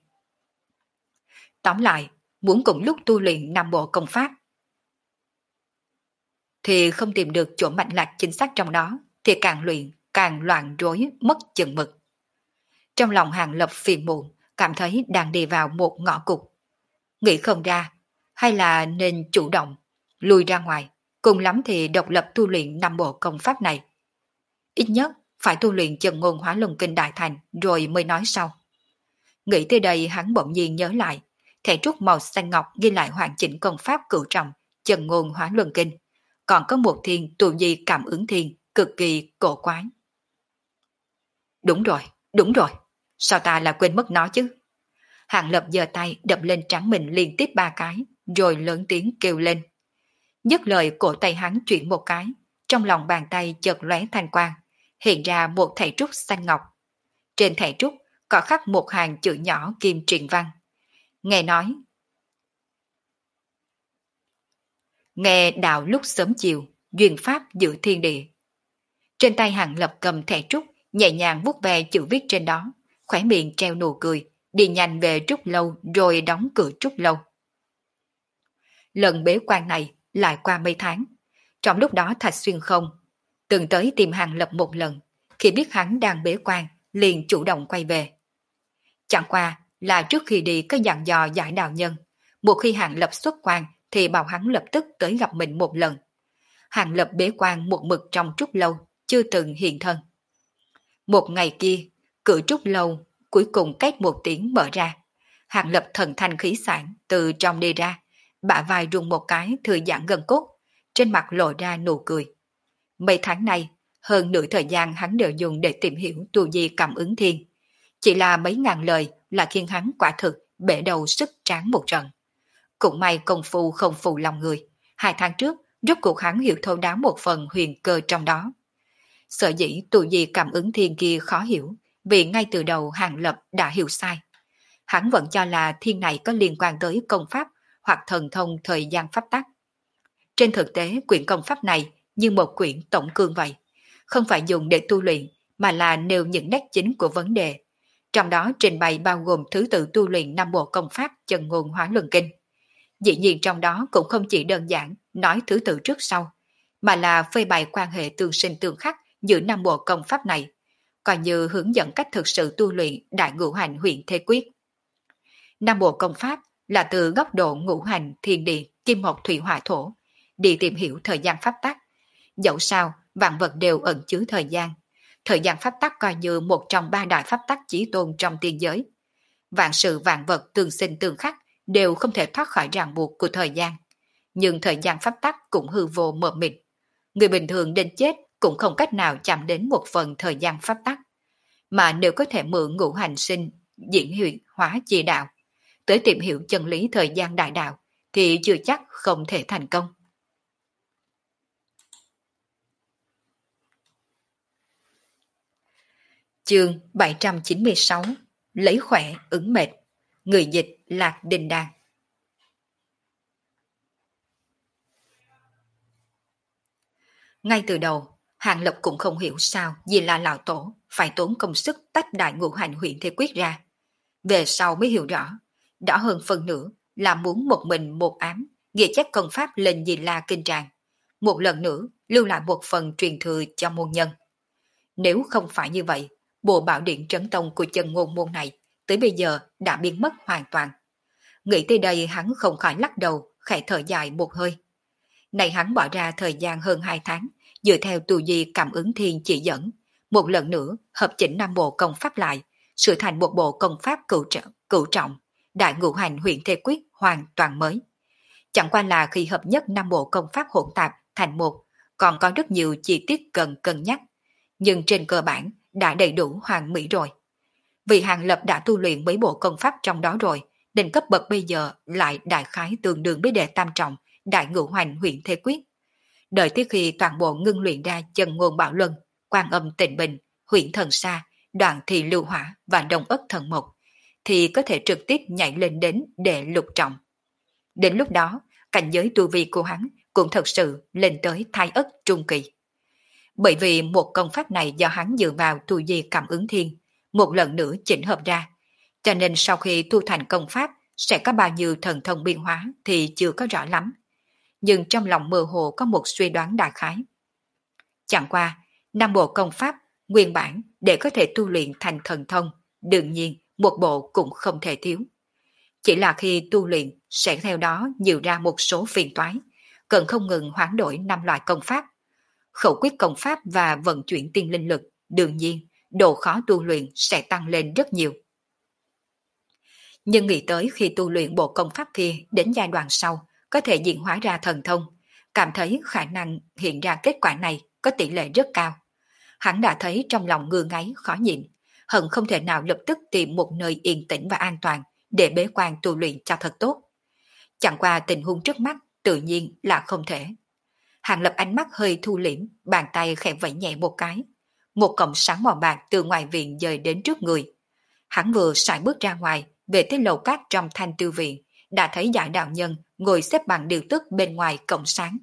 Tóm lại, muốn cùng lúc tu luyện 5 bộ công pháp, thì không tìm được chỗ mạnh lạc chính xác trong đó, thì càng luyện, càng loạn rối, mất chừng mực. Trong lòng Hàng Lập phiền muộn, cảm thấy đang đi vào một ngõ cụt. Nghĩ không ra, hay là nên chủ động, lùi ra ngoài, cùng lắm thì độc lập tu luyện 5 bộ công pháp này. Ít nhất phải tu luyện chân ngôn hóa luân kinh đại thành rồi mới nói sau. Nghĩ tới đây hắn bỗng nhiên nhớ lại, thẻ trúc màu xanh ngọc ghi lại hoàn chỉnh công pháp cửu trọng, chân ngôn hóa luân kinh. Còn có một thiên tụ di cảm ứng thiên, cực kỳ cổ quái. Đúng rồi, sao ta lại quên mất nó chứ? Hàng Lập giơ tay đập lên trán mình liên tiếp 3 cái, rồi lớn tiếng kêu lên. Dứt lời cổ tay hắn chuyển một cái, trong lòng bàn tay chợt lóe thanh quang, hiện ra một thẻ trúc xanh ngọc. Trên thẻ trúc có khắc một hàng chữ nhỏ kim truyền văn. Nghe nói, nghe đạo lúc sớm chiều, duyên pháp giữ thiên địa. Trên tay Hàng Lập cầm thẻ trúc, nhẹ nhàng vuốt về chữ viết trên đó, khóe miệng treo nụ cười, đi nhanh về trúc lâu rồi đóng cửa trúc lâu. Lần bế quan này lại qua mấy tháng. Trong lúc đó Thạch Xuyên không từng tới tìm Hàng Lập một lần, khi biết hắn đang bế quan, liền chủ động quay về. Chẳng qua là trước khi đi có dặn dò giải đạo nhân, một khi Hàng Lập xuất quan thì bảo hắn lập tức tới gặp mình một lần. Hàng Lập bế quan một mực trong trúc lâu, chưa từng hiện thân. Một ngày kia, cửa trúc lâu cuối cùng két một tiếng mở ra. Hàng Lập thần thanh khí sảng từ trong đi ra, bả vai rung một cái thư giãn gần cốt, trên mặt lộ ra nụ cười. Mấy tháng nay, hơn nửa thời gian hắn đều dùng để tìm hiểu tu di cảm ứng thiên. Chỉ là mấy ngàn lời là khiến hắn quả thực bể đầu sức tráng một trận. Cũng may công phu không phụ lòng người. 2 tháng trước, rốt cuộc hắn hiểu thấu đáo một phần huyền cơ trong đó. Sở dĩ tu di cảm ứng thiên kia khó hiểu, vì ngay từ đầu Hàng Lập đã hiểu sai. Hắn vẫn cho là thiên này có liên quan tới công pháp hoặc thần thông thời gian pháp tắc. Trên thực tế, quyển công pháp này như một quyển tổng cương vậy, không phải dùng để tu luyện mà là nêu những nét chính của vấn đề. Trong đó trình bày bao gồm thứ tự tu luyện 5 bộ công pháp chân ngôn hóa luân kinh. Dĩ nhiên trong đó cũng không chỉ đơn giản nói thứ tự trước sau, mà là phơi bày quan hệ tương sinh tương khắc giữa 5 bộ công pháp này, coi như hướng dẫn cách thực sự tu luyện đại ngũ hành huyền thế quyết. 5 bộ công pháp là từ góc độ ngũ hành thiên địa kim mộc thủy hỏa thổ, đi tìm hiểu thời gian pháp tắc. Dẫu sao, vạn vật đều ẩn chứa thời gian. Thời gian pháp tắc coi như một trong ba đại pháp tắc chí tôn trong tiên giới. Vạn sự vạn vật tương sinh tương khắc đều không thể thoát khỏi ràng buộc của thời gian. Nhưng thời gian pháp tắc cũng hư vô mờ mịt. Người bình thường đến chết cũng không cách nào chạm đến một phần thời gian pháp tắc. Mà nếu có thể mượn ngũ hành sinh, diễn huyệt hóa chi đạo, tới tìm hiểu chân lý thời gian đại đạo, thì chưa chắc không thể thành công. Chương 796 Lấy khỏe ứng mệt. Người dịch Lạc Đình Đan. Ngay từ đầu, Hàng Lập cũng không hiểu sao vì là lão tổ phải tốn công sức tách đại ngũ hành huyện thế quyết ra. Về sau mới hiểu rõ, đã hơn phần nữa là muốn một mình một ám, ghi chép công pháp lên Di La Kinh Tràng. Một lần nữa lưu lại một phần truyền thừa cho môn nhân. Nếu không phải như vậy, bộ bảo điện trấn tông của chân ngôn môn này tới bây giờ đã biến mất hoàn toàn. Nghĩ tới đây hắn không khỏi lắc đầu, khẽ thở dài một hơi. Này hắn bỏ ra thời gian hơn 2 tháng, dựa theo tu di cảm ứng thiên chỉ dẫn, một lần nữa hợp chỉnh 5 bộ công pháp lại, sửa thành một bộ công pháp cửu trọng, đại ngũ hành huyện thế quyết hoàn toàn mới. Chẳng qua là khi hợp nhất 5 bộ công pháp hỗn tạp thành một, còn có rất nhiều chi tiết cần cân nhắc, nhưng trên cơ bản đã đầy đủ hoàn mỹ rồi. Vì Hàng Lập đã tu luyện mấy bộ công pháp trong đó rồi, nên cấp bậc bây giờ lại đại khái tương đương với đệ tam trọng, đại ngũ hành huyện thế quyết. Đợi tới khi toàn bộ ngưng luyện ra chân ngôn bảo luân, quan âm tịnh bình, huyện thần sa, đoạn thị lưu hỏa và đồng ất thần mộc, thì có thể trực tiếp nhảy lên đến đệ lục trọng. Đến lúc đó, cảnh giới tu vi của hắn cũng thật sự lên tới thái ất trung kỳ. Bởi vì một công pháp này do hắn dựa vào tu di cảm ứng thiên, một lần nữa chỉnh hợp ra, cho nên sau khi tu thành công pháp sẽ có bao nhiêu thần thông biến hóa thì chưa có rõ lắm. Nhưng trong lòng mơ hồ có một suy đoán đại khái. Chẳng qua, 5 bộ công pháp nguyên bản để có thể tu luyện thành thần thông, đương nhiên một bộ cũng không thể thiếu. Chỉ là khi tu luyện sẽ theo đó nhiều ra một số phiền toái, cần không ngừng hoán đổi 5 loại công pháp. Khẩu quyết công pháp và vận chuyển tiên linh lực, đương nhiên độ khó tu luyện sẽ tăng lên rất nhiều. Nhưng nghĩ tới khi tu luyện bộ công pháp kia đến giai đoạn sau có thể diễn hóa ra thần thông, cảm thấy khả năng hiện ra kết quả này có tỷ lệ rất cao. Hắn đã thấy trong lòng ngưa ngáy khó nhịn, hận không thể nào lập tức tìm một nơi yên tĩnh và an toàn để bế quan tu luyện cho thật tốt. Chẳng qua tình huống trước mắt tự nhiên là không thể. Hàng Lập ánh mắt hơi thu liễm, bàn tay khẽ vẫy nhẹ một cái. Một cọng sáng màu bạc từ ngoài viện dời đến trước người. Hắn vừa sải bước ra ngoài, về tới lầu cát trong thanh tư viện, đã thấy Giải đạo nhân ngồi xếp bằng điều tức bên ngoài cổng sáng.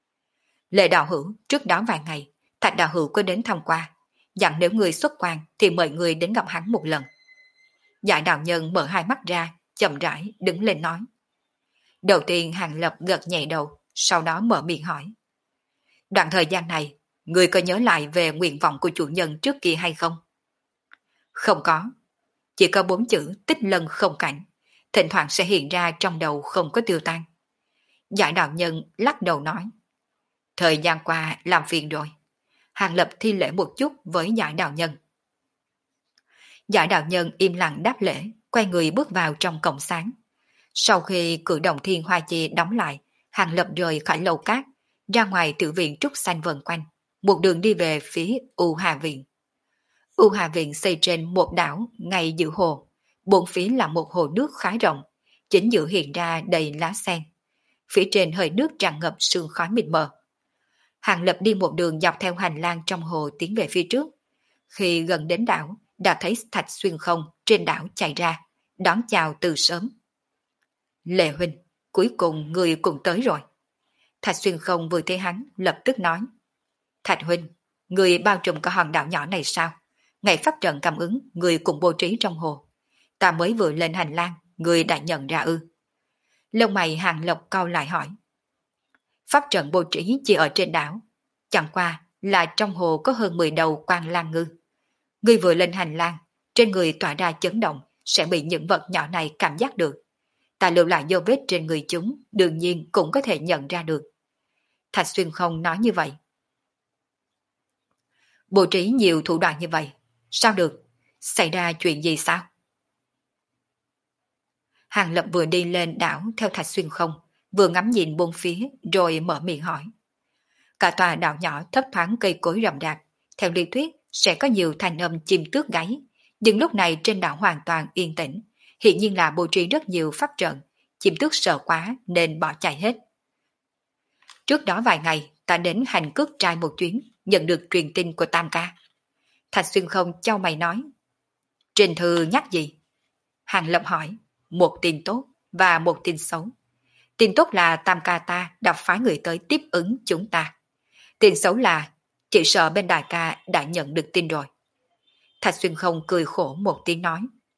Lệ đạo hữu, trước đó vài ngày, Thạch đạo hữu có đến thăm qua, dặn nếu người xuất quan thì mời người đến gặp hắn một lần. Giải đạo nhân mở hai mắt ra, chậm rãi đứng lên nói. Đầu tiên Hàng Lập gật nhẹ đầu, sau đó mở miệng hỏi. Đoạn thời gian này, người có nhớ lại về nguyện vọng của chủ nhân trước kia hay không? Không có. Chỉ có 4 chữ tích lân không cảnh, thỉnh thoảng sẽ hiện ra trong đầu không có tiêu tan. Giải đạo nhân lắc đầu nói. Thời gian qua làm phiền rồi. Hàng Lập thi lễ một chút với giải đạo nhân. Giải đạo nhân im lặng đáp lễ, quay người bước vào trong cổng sáng. Sau khi cử động thiên hoa chi đóng lại, Hàng Lập rời khỏi lầu cát, ra ngoài tự viện trúc xanh vần quanh, một đường đi về phía U Hà Viện. U Hà Viện xây trên một đảo ngay giữa hồ, bốn phía là một hồ nước khá rộng, chính giữa hiện ra đầy lá sen. Phía trên hơi nước tràn ngập sương khói mịt mờ. Hàng Lập đi một đường dọc theo hành lang trong hồ tiến về phía trước. Khi gần đến đảo, đã thấy Thạch Xuyên Không trên đảo chạy ra, đón chào từ sớm. Lệ huynh, cuối cùng người cũng tới rồi. Thạch Xuyên Không vừa thấy hắn, lập tức nói. Thạch huynh, người bao trùm cả hòn đảo nhỏ này sao? Ngày pháp trận cảm ứng, người cùng bố trí trong hồ. Ta mới vừa lên hành lang, người đã nhận ra ư? Lông mày Hàng Lộc cau lại hỏi. Pháp trận bố trí chỉ ở trên đảo, chẳng qua là trong hồ có hơn 10 đầu quan lang ngư. Người vừa lên hành lang, trên người tỏa ra chấn động, sẽ bị những vật nhỏ này cảm giác được. ta lưu lại dấu vết trên người chúng, đương nhiên cũng có thể nhận ra được. Thạch Xuyên Không nói như vậy. Bố trí nhiều thủ đoạn như vậy, sao được? Xảy ra chuyện gì sao? Hàng Lập vừa đi lên đảo theo Thạch Xuyên Không, vừa ngắm nhìn bốn phía rồi mở miệng hỏi. Cả tòa đảo nhỏ thấp thoáng cây cối rậm rạp, theo lý thuyết sẽ có nhiều thanh âm chim tước gáy, nhưng lúc này trên đảo hoàn toàn yên tĩnh, hiện nhiên là bố trí rất nhiều pháp trận, chim tước sợ quá nên bỏ chạy hết. Trước đó vài ngày, ta đến hành cước trai một chuyến, nhận được truyền tin của Tam ca. Thạch Xuyên Không chau mày nói. Trên thư nhắc gì? Hàng Lập hỏi. Một tin tốt và một tin xấu. Tin tốt là Tam ca ta đã phái người tới tiếp ứng chúng ta. Tin xấu là chỉ sợ bên đại ca đã nhận được tin rồi. Thạch Xuyên Không cười khổ một tiếng nói.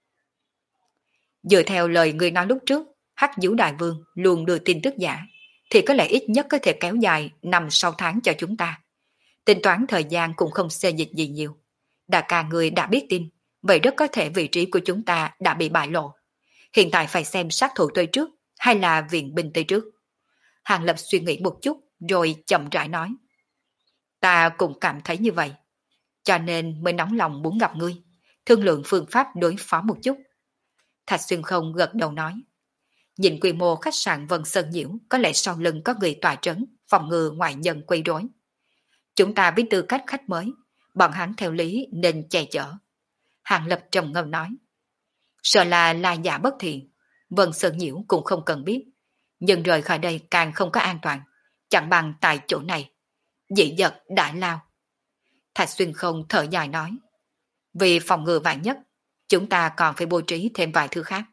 Dựa theo lời người nói lúc trước, Hắc Vũ Đại Vương luôn đưa tin tức giả, thì có lẽ ít nhất có thể kéo dài 5-6 tháng cho chúng ta. Tính toán thời gian cũng không xê dịch gì nhiều. Đại ca người đã biết tin, vậy rất có thể vị trí của chúng ta đã bị bại lộ. Hiện tại phải xem sát thủ tới trước hay là viện binh tới trước. Hàng Lập suy nghĩ một chút rồi chậm rãi nói. Ta cũng cảm thấy như vậy, cho nên mới nóng lòng muốn gặp ngươi, thương lượng phương pháp đối phó một chút. Thạch Xuyên Không gật đầu nói. Nhìn quy mô khách sạn Vân Sơn Nhiễu có lẽ sau lưng có người tòa trấn, phòng ngừa ngoại nhân quấy rối. Chúng ta với tư cách khách mới, bọn hắn theo lý nên che chở. Hàng Lập trầm ngâm nói. Sợ là giả bất thiện, Vân Sơn Nhiễu cũng không cần biết. Nhưng rời khỏi đây càng không có an toàn, chẳng bằng tại chỗ này. Dị vật đã lao. Thạch Xuyên Không thở dài nói. Vì phòng ngừa vạn nhất, chúng ta còn phải bố trí thêm vài thứ khác.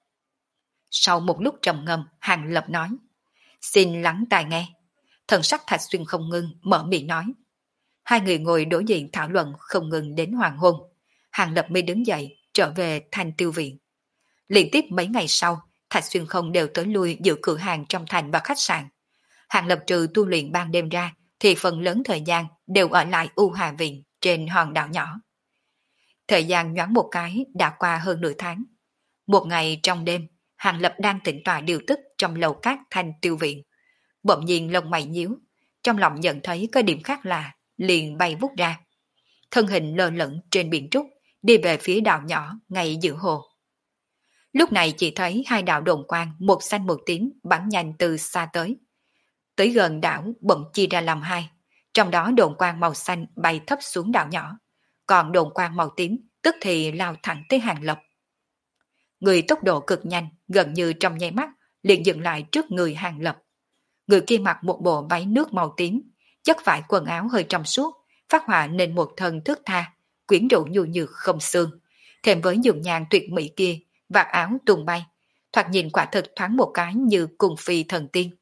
Sau một lúc trầm ngâm, Hàng Lập nói. Xin lắng tai nghe. Thần sắc Thạch Xuyên không ngưng, mở miệng nói. Hai người ngồi đối diện thảo luận không ngừng đến hoàng hôn. Hàng Lập mới đứng dậy, trở về Thanh Tiêu Viện. Liên tiếp mấy ngày sau, Thạch Xuyên không đều tới lui giữ cửa hàng trong thành và khách sạn. Hàng Lập trừ tu luyện ban đêm ra, thì phần lớn thời gian đều ở lại U Hà Viện trên hòn đảo nhỏ. Thời gian nhoáng một cái đã qua hơn nửa tháng. Một ngày trong đêm, Hàng Lập đang tĩnh tọa điều tức trong lầu cát Thanh Tiêu Viện. Bỗng nhiên lông mày nhíu, trong lòng nhận thấy có điểm khác lạ, liền bay vút ra. Thân hình lơ lửng trên biển trúc, đi về phía đảo nhỏ ngay giữa hồ. Lúc này chỉ thấy hai đạo đồn quang một xanh một tím bắn nhanh từ xa tới. Tới gần đảo bỗng chia ra làm hai, trong đó đồn quang màu xanh bay thấp xuống đảo nhỏ, còn đồn quang màu tím tức thì lao thẳng tới Hàng Lập. Người tốc độ cực nhanh, gần như trong nháy mắt, liền dừng lại trước người Hàng Lập. Người kia mặc một bộ váy nước màu tím, chất vải quần áo hơi trong suốt, phát họa nên một thân thướt tha, quyến rũ nhu nhược không xương. Thêm với dung nhan tuyệt mỹ kia, vạt áo tung bay, thoạt nhìn quả thực thoáng một cái như cùng phi thần tiên.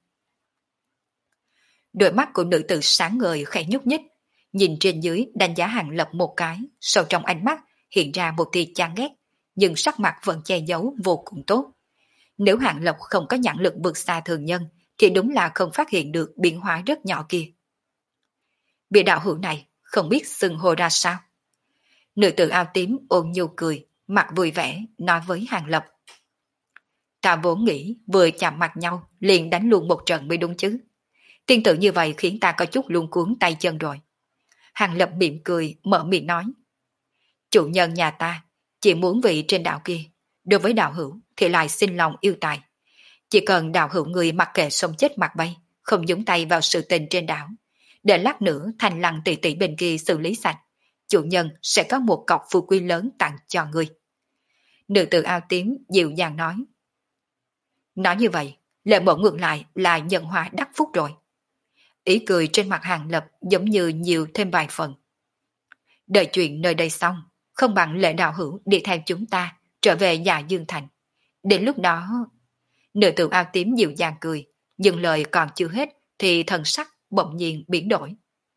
Đôi mắt của nữ tử sáng ngời khẽ nhúc nhích, nhìn trên dưới đánh giá Hàng Lập một cái, sâu trong ánh mắt hiện ra một tia chán ghét, nhưng sắc mặt vẫn che giấu vô cùng tốt. Nếu Hàng Lập không có nhãn lực vượt xa thường nhân, thì đúng là không phát hiện được biến hóa rất nhỏ kia. Vị đạo hữu này không biết xưng hô ra sao. Nữ tử áo tím ôn nhu cười, mặt vui vẻ, nói với Hàng Lập. Ta vốn nghĩ vừa chạm mặt nhau liền đánh luôn một trận mới đúng chứ. Tiên tử như vậy khiến ta có chút luống cuống tay chân rồi. Hàng Lập mỉm cười, mở miệng nói. Chủ nhân nhà ta chỉ muốn vị trên đảo kia, đối với đạo hữu thì lại xin lòng yêu tài. Chỉ cần đạo hữu người mặc kệ sống chết mặc bay, không nhúng tay vào sự tình trên đảo, để lát nữa Thành Lăng tỷ tỷ bên kia xử lý sạch, chủ nhân sẽ có một cọc phú quý lớn tặng cho người. Nữ tử áo tím dịu dàng nói. Nói như vậy, lệ mộ ngược lại là nhận họa đắc phúc rồi. Ý cười trên mặt Hàng Lập giống như nhiều thêm vài phần. Đợi chuyện nơi đây xong, không bằng lệ đạo hữu đi theo chúng ta trở về Dạ Dương Thành. Đến lúc đó... Nữ tử áo tím dịu dàng cười, nhưng lời còn chưa hết thì thần sắc bỗng nhiên biến đổi.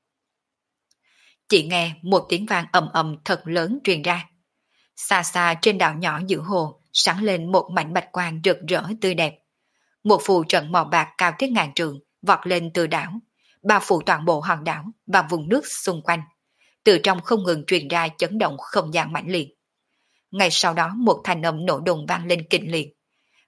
Chỉ nghe một tiếng vang ầm ầm thật lớn truyền ra. Xa xa trên đảo nhỏ giữa hồ sáng lên một mảnh bạch quang rực rỡ tươi đẹp. Một phù trận màu bạc cao tới ngàn trượng vọt lên từ đảo, bao phủ toàn bộ hòn đảo và vùng nước xung quanh. Từ trong không ngừng truyền ra chấn động không gian mãnh liệt. Ngay sau đó một thanh âm nổ đùng vang lên kịch liệt.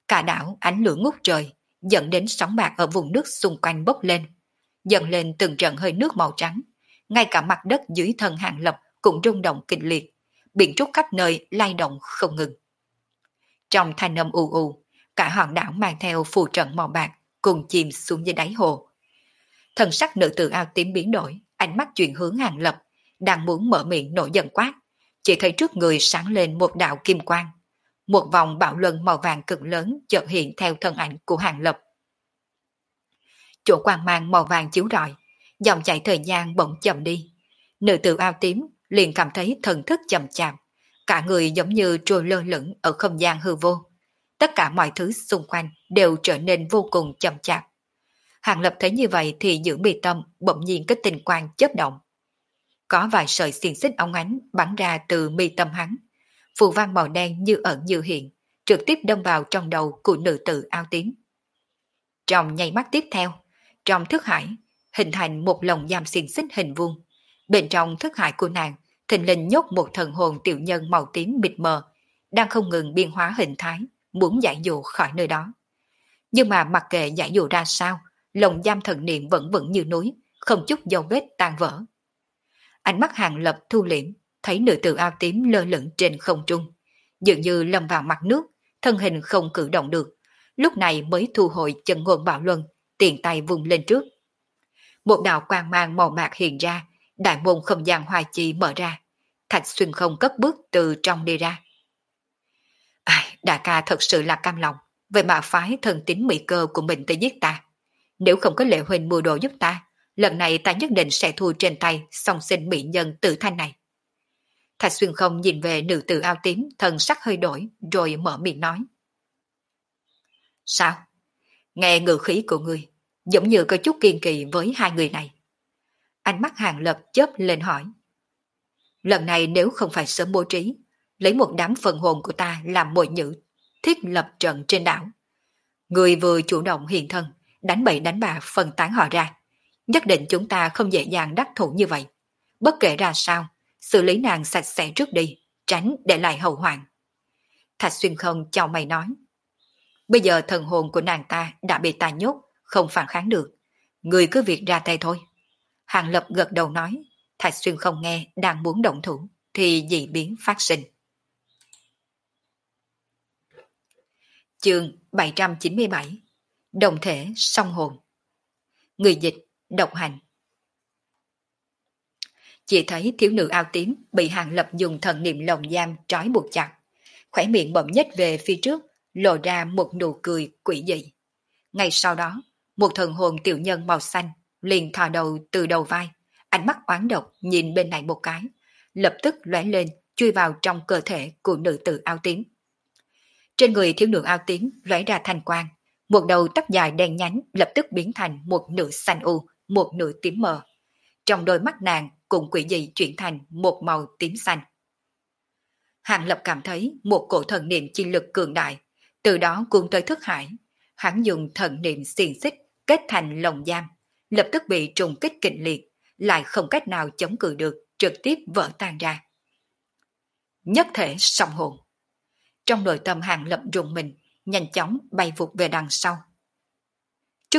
Cả đảo ánh lửa ngút trời, dẫn đến sóng bạc ở vùng nước xung quanh bốc lên, dần lên từng trận hơi nước màu trắng. Ngay cả mặt đất dưới thân Hàng Lập cũng rung động kịch liệt, biển trúc khắp nơi lay động không ngừng. Trong thanh âm u u, cả hòn đảo mang theo phù trận màu bạc cùng chìm xuống dưới đáy hồ. Thần sắc nữ tử áo tím biến đổi, ánh mắt chuyển hướng Hàng Lập, đang muốn mở miệng nổi giận quát, chỉ thấy trước người sáng lên một đạo kim quang. Một vòng bạo luân màu vàng cực lớn chợt hiện theo thân ảnh của Hàng Lập. Chỗ quang mang màu vàng chiếu rọi, dòng chảy thời gian bỗng chậm đi. Nữ tử áo tím liền cảm thấy thần thức chậm chạp, cả người giống như trôi lơ lửng ở không gian hư vô. Tất cả mọi thứ xung quanh đều trở nên vô cùng chậm chạp. Hàng Lập thấy như vậy thì giữa mi tâm bỗng nhiên cái tình quang chớp động. Có vài sợi xiềng xích óng ánh bắn ra từ mi tâm hắn. Phù văn màu đen như ẩn như hiện, trực tiếp đâm vào trong đầu của nữ tử áo tím. Trong nháy mắt tiếp theo, trong thức hải hình thành một lồng giam xiềng xích hình vuông. Bên trong thức hải của nàng thình lình nhốt một thần hồn tiểu nhân màu tím mịt mờ, đang không ngừng biến hóa hình thái, muốn giải dụ khỏi nơi đó. Nhưng mà mặc kệ giải dụ ra sao, lồng giam thần niệm vẫn vững như núi, không chút dấu vết tan vỡ. Ánh mắt Hàng Lập thu liễm, thấy nữ tử áo tím lơ lửng trên không trung, dường như lâm vào mặt nước, thân hình không cử động được, lúc này mới thu hồi chân ngôn bạo luân, tiền tay vùng lên trước. Một đạo quang mang màu bạc hiện ra, đại môn không gian hoài chi mở ra, Thạch Xuyên không cất bước từ trong đi ra. Ai, đại ca thật sự là cam lòng, vậy mà phái thần tín mỹ cơ của mình tới giết ta. Nếu không có Lệ Huynh mua đồ giúp ta, lần này ta nhất định sẽ thua trên tay song sinh mỹ nhân tử thanh này. Thạch Xuyên không nhìn về nữ tử áo tím, thần sắc hơi đổi, rồi mở miệng nói. Sao? Nghe ngữ khí của ngươi, giống như có chút kiên kỳ với hai người này. Ánh mắt Hàng Lập chớp lên hỏi. Lần này nếu không phải sớm bố trí, lấy một đám phần hồn của ta làm mồi nhử, thiết lập trận trên đảo. Người vừa chủ động hiện thân, đánh bậy đánh bạ phân tán họ ra. Nhất định chúng ta không dễ dàng đắc thủ như vậy. Bất kể ra sao, xử lý nàng sạch sẽ trước đi, tránh để lại hậu hoạn. Thạch Xuyên không chào mày nói. Bây giờ thần hồn của nàng ta đã bị ta nhốt, không phản kháng được. Người cứ việc ra tay thôi. Hàng Lập gật đầu nói. Thạch Xuyên không nghe, đang muốn động thủ, thì dị biến phát sinh. Chương 797 Đồng thể song hồn. Người dịch độc hành. Chỉ thấy thiếu nữ áo tím bị Hàng Lập dùng thần niệm lồng giam trói buộc chặt, khỏe miệng bỗng nhếch về phía trước, lộ ra một nụ cười quỷ dị. Ngay sau đó, một thần hồn tiểu nhân màu xanh liền thò đầu từ đầu vai, ánh mắt oán độc nhìn bên này một cái, lập tức lóe lên chui vào trong cơ thể của nữ tử áo tím. Trên người thiếu nữ áo tím lóe ra thanh quang, một đầu tóc dài đen nhánh lập tức biến thành một nửa xanh u, một nửa tím mờ. Trong đôi mắt nàng cùng quỷ dị chuyển thành một màu tím xanh. Hàng Lập cảm thấy một cổ thần niệm chi lực cường đại, từ đó cuốn tới thức hải. Hắn dùng thần niệm xiềng xích kết thành lồng giam, lập tức bị trùng kích kịch liệt, lại không cách nào chống cự được, trực tiếp vỡ tan ra. Nhất thể song hồn. Trong nội tâm Hàng Lập rùng mình, nhanh chóng bay vụt về đằng sau. Trước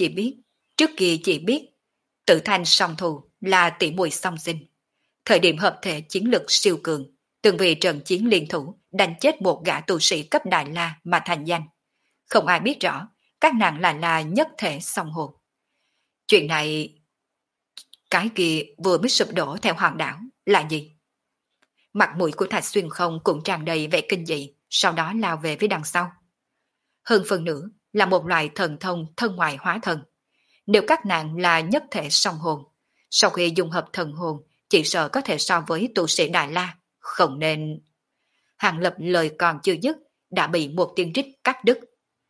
kia chỉ biết Tử Thanh song thù là tỷ muội song sinh. Thời điểm hợp thể chiến lực siêu cường, từng vì trận chiến liên thủ đánh chết một gã tu sĩ cấp Đại La mà thành danh. Không ai biết rõ các nàng là nhất thể song hồn. Chuyện này, cái kia vừa mới sụp đổ theo hòn đảo là gì? Mặt mũi của Thạch Xuyên không cũng tràn đầy vẻ kinh dị, sau đó lao về phía đằng sau. Hơn phần nữa là một loại thần thông thân ngoại hóa thần. Nếu các nàng là nhất thể song hồn, sau khi dung hợp thần hồn, chỉ sợ có thể so với tu sĩ Đại La, không nên... Hàng Lập lời còn chưa dứt, đã bị một tiếng rít cắt đứt.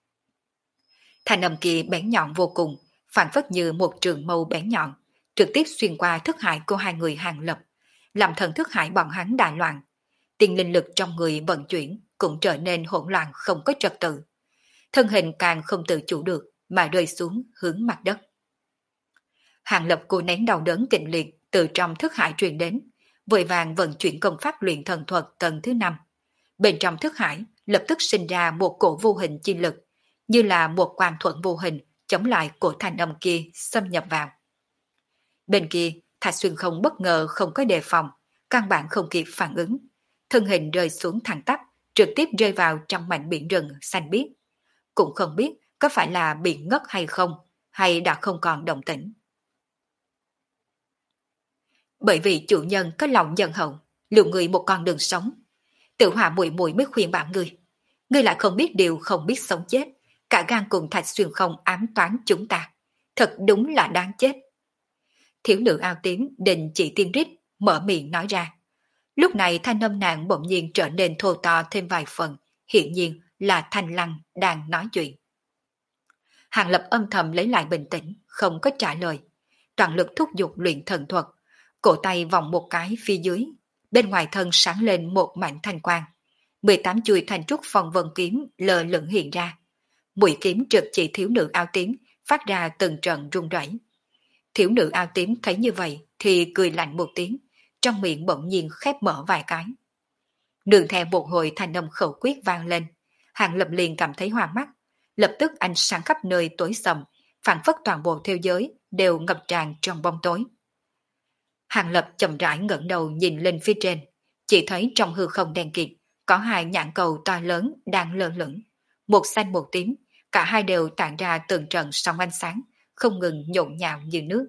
Thanh âm kia bén nhọn vô cùng, phản phất như một trường mâu bén nhọn, trực tiếp xuyên qua thức hải của hai người Hàng Lập, làm thần thức hải bọn hắn đại loạn. Tiền linh lực trong người vận chuyển cũng trở nên hỗn loạn không có trật tự. Thân hình càng không tự chủ được mà rơi xuống hướng mặt đất. Hàng Lập cố nén đau đớn kịch liệt từ trong thức hải truyền đến, vội vàng vận chuyển công pháp luyện thần thuật tầng thứ 5. Bên trong thức hải lập tức sinh ra một cổ vô hình chi lực, như là một quang thuẫn vô hình chống lại cổ thanh âm kia xâm nhập vào. Bên kia, Thạch Xuyên không bất ngờ không có đề phòng, căn bản không kịp phản ứng. Thân hình rơi xuống thẳng tắp, trực tiếp rơi vào trong mảnh biển rừng xanh biếc. Cũng không biết có phải là bị ngất hay không, hay đã không còn động tĩnh. Bởi vì chủ nhân có lòng nhân hậu, lưu người một con đường sống. Tự Hòa muội muội mới khuyên bảo ngươi. Ngươi lại không biết điều không biết sống chết, cả gan cùng Thạch Xuyên không ám toán chúng ta. Thật đúng là đáng chết. Thiếu nữ ao tím định chỉ tiên rít, mở miệng nói ra. Lúc này thanh âm nàng bỗng nhiên trở nên thô to thêm vài phần, hiện nhiên là Thanh Lăng đang nói chuyện. Hàng Lập âm thầm lấy lại bình tĩnh, không có trả lời. Toàn lực thúc giục luyện thần thuật, cổ tay vòng một cái phía dưới, bên ngoài thân sáng lên một mảnh thanh quang. 18 chuôi thanh trúc phong vân kiếm lờ lửng hiện ra. Mũi kiếm trực chỉ thiếu nữ áo tím, phát ra từng trận rung rẩy. Thiếu nữ áo tím thấy như vậy thì cười lạnh một tiếng, trong miệng bỗng nhiên khép mở vài cái. Đường theo một hồi thanh âm khẩu quyết vang lên, Hàng Lập liền cảm thấy hoa mắt, lập tức ánh sáng khắp nơi tối sầm, phản phất toàn bộ thế giới đều ngập tràn trong bóng tối. Hàng Lập chậm rãi ngẩng đầu nhìn lên phía trên, chỉ thấy trong hư không đen kịt có hai nhãn cầu to lớn đang lơ lửng, một xanh một tím, cả hai đều tản ra từng trận sóng ánh sáng, không ngừng nhộn nhạo như nước.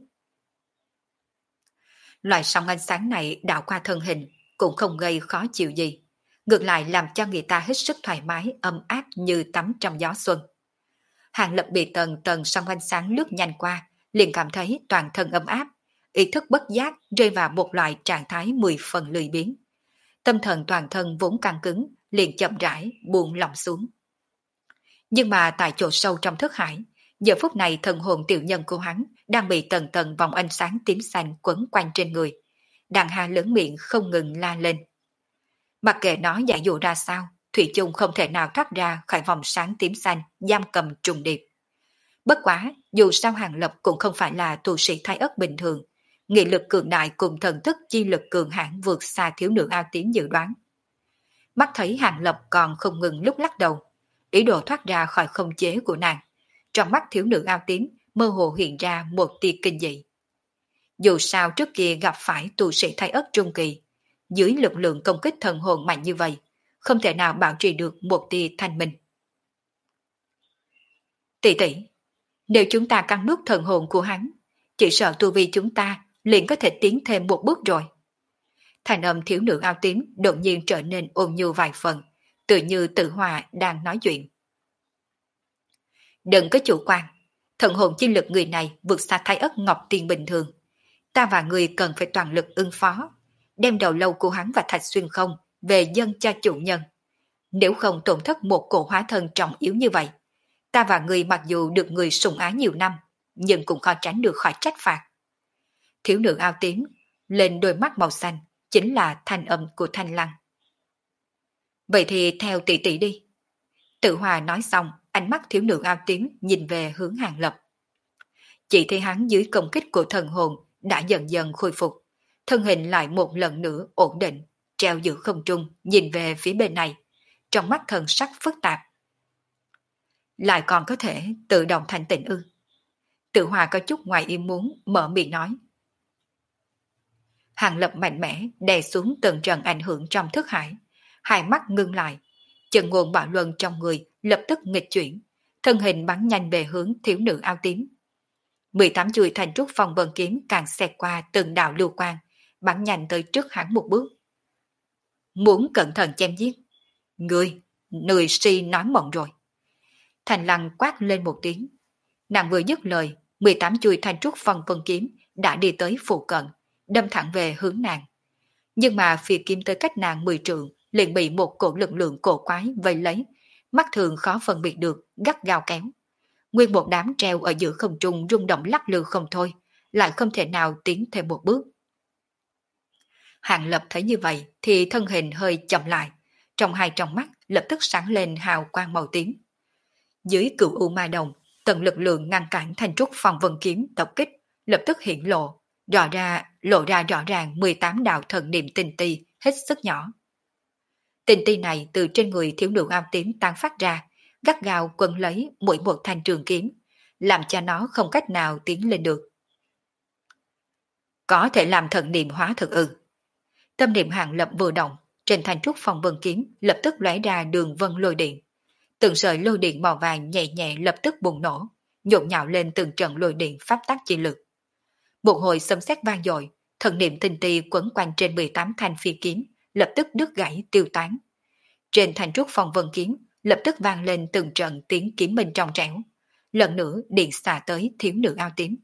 Loại sóng ánh sáng này đảo qua thân hình cũng không gây khó chịu gì, ngược lại làm cho người ta hết sức thoải mái, ấm áp như tắm trong gió xuân. Hàng Lập bị tầng tầng sóng ánh sáng lướt nhanh qua, liền cảm thấy toàn thân ấm áp, ý thức bất giác rơi vào một loại trạng thái 10 phần lười biếng. Tâm thần toàn thân vốn căng cứng, liền chậm rãi buông lỏng xuống. Nhưng mà tại chỗ sâu trong thức hải, giờ phút này thần hồn tiểu nhân của hắn đang bị tầng tầng vòng ánh sáng tím xanh quấn quanh trên người. Đàn hà lớn miệng không ngừng la lên. Mặc kệ nó giải dụ ra sao, thủy chung không thể nào thoát ra khỏi vòng sáng tím xanh giam cầm trùng điệp. Bất quá, dù sao Hàng Lập cũng không phải là tu sĩ thái ất bình thường, nghị lực cường đại cùng thần thức chi lực cường hãn vượt xa thiếu nữ ao tím dự đoán. Mắt thấy Hàng Lập còn không ngừng lúc lắc đầu, ý đồ thoát ra khỏi không chế của nàng. Trong mắt thiếu nữ ao tím mơ hồ hiện ra một tia kinh dị. Dù sao trước kia gặp phải tu sĩ thái ất trung kỳ, dưới lực lượng công kích thần hồn mạnh như vậy, không thể nào bảo trì được một tia thanh minh. Tỷ tỷ, nếu chúng ta cắn nuốt thần hồn của hắn, chỉ sợ tu vi chúng ta liền có thể tiến thêm một bước rồi. Thành âm thiếu nữ ao tím đột nhiên trở nên ôn nhu vài phần, tự như tự hòa đang nói chuyện. Đừng có chủ quan, thần hồn chi lực người này vượt xa thái ất ngọc tiên bình thường. Ta và người cần phải toàn lực ứng phó, đem đầu lâu của hắn và Thạch Xuyên không về dâng cho chủ nhân. Nếu không tổn thất một cổ hóa thân trọng yếu như vậy, ta và người mặc dù được người sủng ái nhiều năm, nhưng cũng khó tránh được khỏi trách phạt. Thiếu nữ ao tím, lên đôi mắt màu xanh, chính là thanh âm của Thanh Lăng. Vậy thì theo tỷ tỷ đi. Tự Hòa nói xong, ánh mắt thiếu nữ ao tím nhìn về hướng Hàng Lập. Chỉ thấy hắn dưới công kích của thần hồn đã dần dần khôi phục, thân hình lại một lần nữa ổn định, treo giữa không trung nhìn về phía bên này, trong mắt thần sắc phức tạp. Lại còn có thể tự động thành tịnh ư? Tự Hòa có chút ngoài ý muốn mở miệng nói. Hàng Lập mạnh mẽ đè xuống từng trận ảnh hưởng trong thức hải, hai mắt ngưng lại, chân nguồn bạo luân trong người lập tức nghịch chuyển, thân hình bắn nhanh về hướng thiếu nữ ao tím. 18 chuôi thành trúc phong vân kiếm càng xẹt qua từng đạo lưu quang, bắn nhanh tới trước hắn một bước. Muốn cẩn thận chém giết. Người si nói mộng rồi. Thành Lăng quát lên một tiếng. Nàng vừa dứt lời, 18 chuôi thanh trúc phong vân kiếm đã đi tới phụ cận, đâm thẳng về hướng nàng. Nhưng mà phía kiếm tới cách nàng 10 trượng, liền bị một cổ lực lượng cổ quái vây lấy, mắt thường khó phân biệt được, gắt gao kéo. Nguyên một đám treo ở giữa không trung rung động lắc lư không thôi, lại không thể nào tiến thêm một bước. Hàng Lập thấy như vậy thì thân hình hơi chậm lại, trong hai tròng mắt lập tức sáng lên hào quang màu tím. Dưới cửu u ma đồng, tận lực lượng ngăn cản thanh trúc phong vân kiếm tập kích lập tức hiển lộ, lộ ra rõ ràng 18 đạo thần niệm tinh ti hết sức nhỏ. Tình ti này từ trên người thiếu nữ áo tím tan phát ra, gắt gao quấn lấy mỗi một thanh trường kiếm, làm cho nó không cách nào tiến lên được. Có thể làm thần niệm hóa thực ư? Tâm niệm Hàng Lập vừa động, trên thanh trúc phong vân kiếm lập tức lóe ra đường vân lôi điện. Từng sợi lôi điện màu vàng nhẹ nhẹ lập tức bùng nổ, nhộn nhạo lên từng trận lôi điện pháp tắc chi lực. Một hồi xâm xét vang dội, thần niệm tinh ti quấn quanh trên 18 thanh phi kiếm, lập tức đứt gãy tiêu tán. Trên thanh trúc phong vân kiếm, lập tức vang lên từng trận tiếng kiếm minh trong trẻo. Lần nữa điện xả tới thiếu nữ áo tím.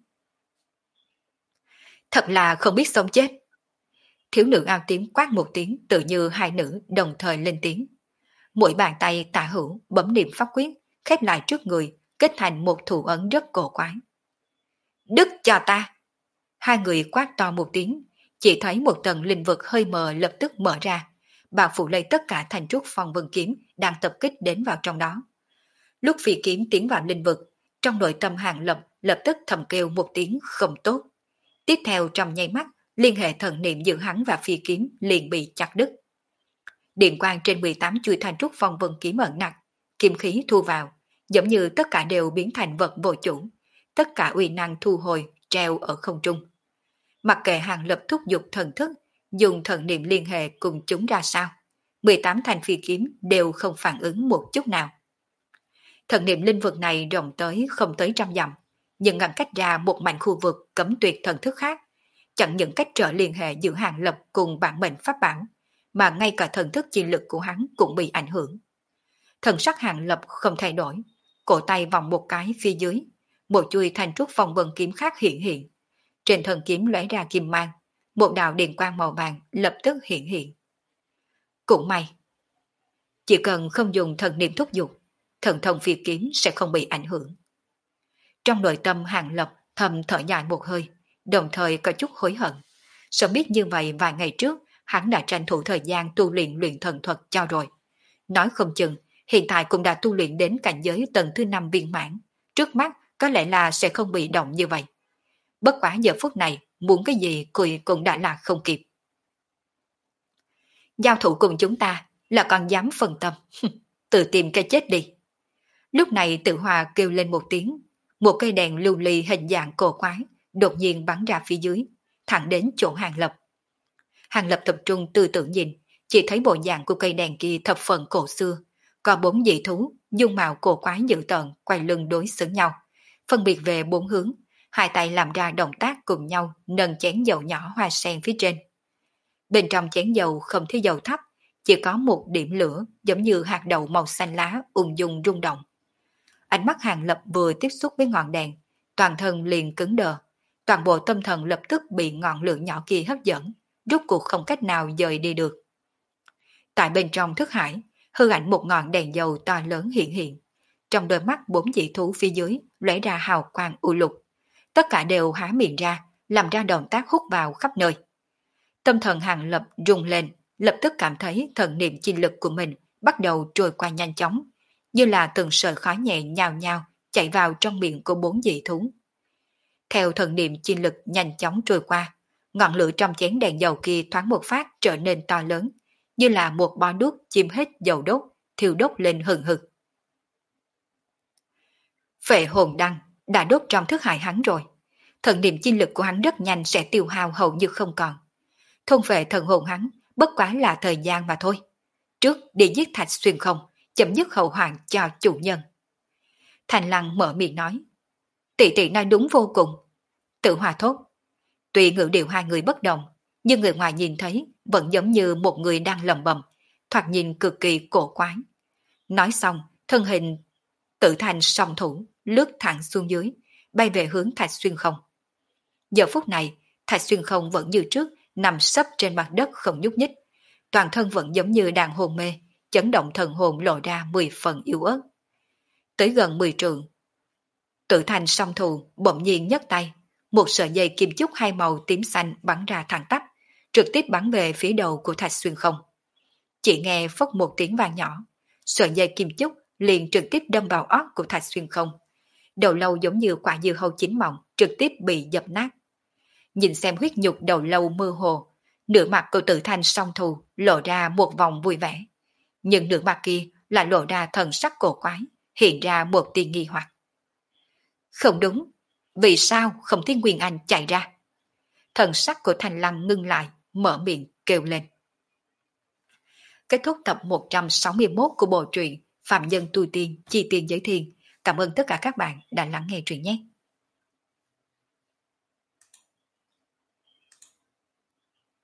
Thật là không biết sống chết. Thiếu nữ áo tím quát một tiếng tự như hai nữ đồng thời lên tiếng. Mỗi bàn tay tả hữu bấm niệm pháp quyết, khép lại trước người, kết thành một thủ ấn rất cổ quái. Đứt cho ta! Hai người quát to một tiếng, chỉ thấy một tầng linh vực hơi mờ lập tức mở ra, bao phủ lấy tất cả thành trúc phong vân kiếm đang tập kích đến vào trong đó. Lúc phi kiếm tiến vào linh vực, trong nội tâm Hàng Lập lập tức thầm kêu một tiếng không tốt. Tiếp theo trong nháy mắt, liên hệ thần niệm giữa hắn và phi kiếm liền bị chặt đứt. Điện quang trên 18 chuôi thành trúc phong vân kiếm ẩn nặc, kim khí thu vào, giống như tất cả đều biến thành vật vô chủ, tất cả uy năng thu hồi treo ở không trung. Mặc kệ Hàng Lập thúc giục thần thức, dùng thần niệm liên hệ cùng chúng ra sao, 18 thành phi kiếm đều không phản ứng một chút nào. Thần niệm linh vực này rộng tới không tới 100 dặm, nhưng ngăn cách ra một mảnh khu vực cấm tuyệt thần thức khác, chẳng những cách trở liên hệ giữa Hàng Lập cùng bản mệnh pháp bảo, mà ngay cả thần thức chi lực của hắn cũng bị ảnh hưởng. Thần sắc Hàng Lập không thay đổi, cổ tay vòng một cái phía dưới, một chuôi thành trúc phong vân kiếm khác hiện hiện. Trên thần kiếm lóe ra kim mang, một đạo điện quang màu vàng lập tức hiện hiện. Cũng may, chỉ cần không dùng thần niệm thúc giục, thần thông phi kiếm sẽ không bị ảnh hưởng. Trong nội tâm Hàng Lập thầm thở dài một hơi, đồng thời có chút hối hận. Sớm biết như vậy vài ngày trước, hắn đã tranh thủ thời gian tu luyện thần thuật cho rồi. Nói không chừng, hiện tại cũng đã tu luyện đến cảnh giới tầng thứ 5 viên mãn. Trước mắt có lẽ là sẽ không bị động như vậy. Bất quá giờ phút này, muốn cái gì cũng đã là không kịp. Giao thủ cùng chúng ta là còn dám phân tâm. Tự tìm cái chết đi. Lúc này Tự Hòa kêu lên một tiếng. Một cây đèn lưu ly hình dạng cổ quái đột nhiên bắn ra phía dưới, thẳng đến chỗ Hàng Lập. Hàng Lập tập trung tư tưởng nhìn, chỉ thấy bộ dạng của cây đèn kia thập phần cổ xưa, có 4 dị thú, dung mạo cổ quái dữ tợn quay lưng đối xử nhau, phân biệt về 4 hướng, hai tay làm ra động tác cùng nhau nâng chén dầu nhỏ hoa sen phía trên. Bên trong chén dầu không thiếu dầu thấp, chỉ có một điểm lửa giống như hạt đậu màu xanh lá ung dung rung động. Ánh mắt Hàng Lập vừa tiếp xúc với ngọn đèn, toàn thân liền cứng đờ, toàn bộ tâm thần lập tức bị ngọn lửa nhỏ kia hấp dẫn, rốt cuộc không cách nào dời đi được. Tại bên trong thức hải, hư ảnh một ngọn đèn dầu to lớn hiện hiện. Trong đôi mắt 4 dị thú phía dưới lóe ra hào quang u lục. Tất cả đều há miệng ra, làm ra động tác hút vào khắp nơi. Tâm thần Hàng Lập rung lên, lập tức cảm thấy thần niệm chi lực của mình bắt đầu trôi qua nhanh chóng, như là từng sợi khói nhẹ nhào nhào chạy vào trong miệng của 4 dị thú. Theo thần niệm chi lực nhanh chóng trôi qua, ngọn lửa trong chén đèn dầu kia thoáng một phát trở nên to lớn, như là một bó đuốc chìm hết dầu đốt, thiêu đốt lên hừng hực. Phệ hồn đăng đã đốt trong thức hải hắn rồi. Thần niệm chi lực của hắn rất nhanh sẽ tiêu hao hầu như không còn. Thôn phệ thần hồn hắn bất quá là thời gian mà thôi. Trước đi giết Thạch Xuyên Không, chấm dứt hậu hoạn cho chủ nhân. Thành Lăng mở miệng nói. Tỷ tỷ nói đúng vô cùng. Tự Hòa thốt. Tuy ngữ điệu hai người bất đồng, nhưng người ngoài nhìn thấy vẫn giống như một người đang lầm bầm, thoạt nhìn cực kỳ cổ quái. Nói xong, thân hình tự thành song thủ, lướt thẳng xuống dưới, bay về hướng Thạch Xuyên Không. Giờ phút này, Thạch Xuyên Không vẫn như trước, nằm sấp trên mặt đất không nhúc nhích. Toàn thân vẫn giống như đang hôn mê, chấn động thần hồn lộ ra 10 phần yếu ớt. Tới gần 10 trượng, tự thành song thủ bỗng nhiên nhấc tay, một sợi dây kim chúc hai màu tím xanh bắn ra thẳng tắp, trực tiếp bắn về phía đầu của Thạch Xuyên Không. Chỉ nghe phốc một tiếng vang nhỏ, sợi dây kim chúc liền trực tiếp đâm vào óc của Thạch Xuyên Không. Đầu lâu giống như quả dưa hấu chín mọng, trực tiếp bị dập nát. Nhìn xem huyết nhục đầu lâu mơ hồ, nửa mặt của tự thành song thù lộ ra một vòng vui vẻ. Nhưng nửa mặt kia lại lộ ra thần sắc cổ quái, hiện ra một tia nghi hoặc. Không đúng, vì sao không thấy Nguyên Anh chạy ra? Thần sắc của Thành Lăng ngưng lại, mở miệng kêu lên. Kết thúc tập 161 của bộ truyện Phạm Nhân Tu Tiên Chi Tiên Giới Thiên. Cảm ơn tất cả các bạn đã lắng nghe truyện nhé.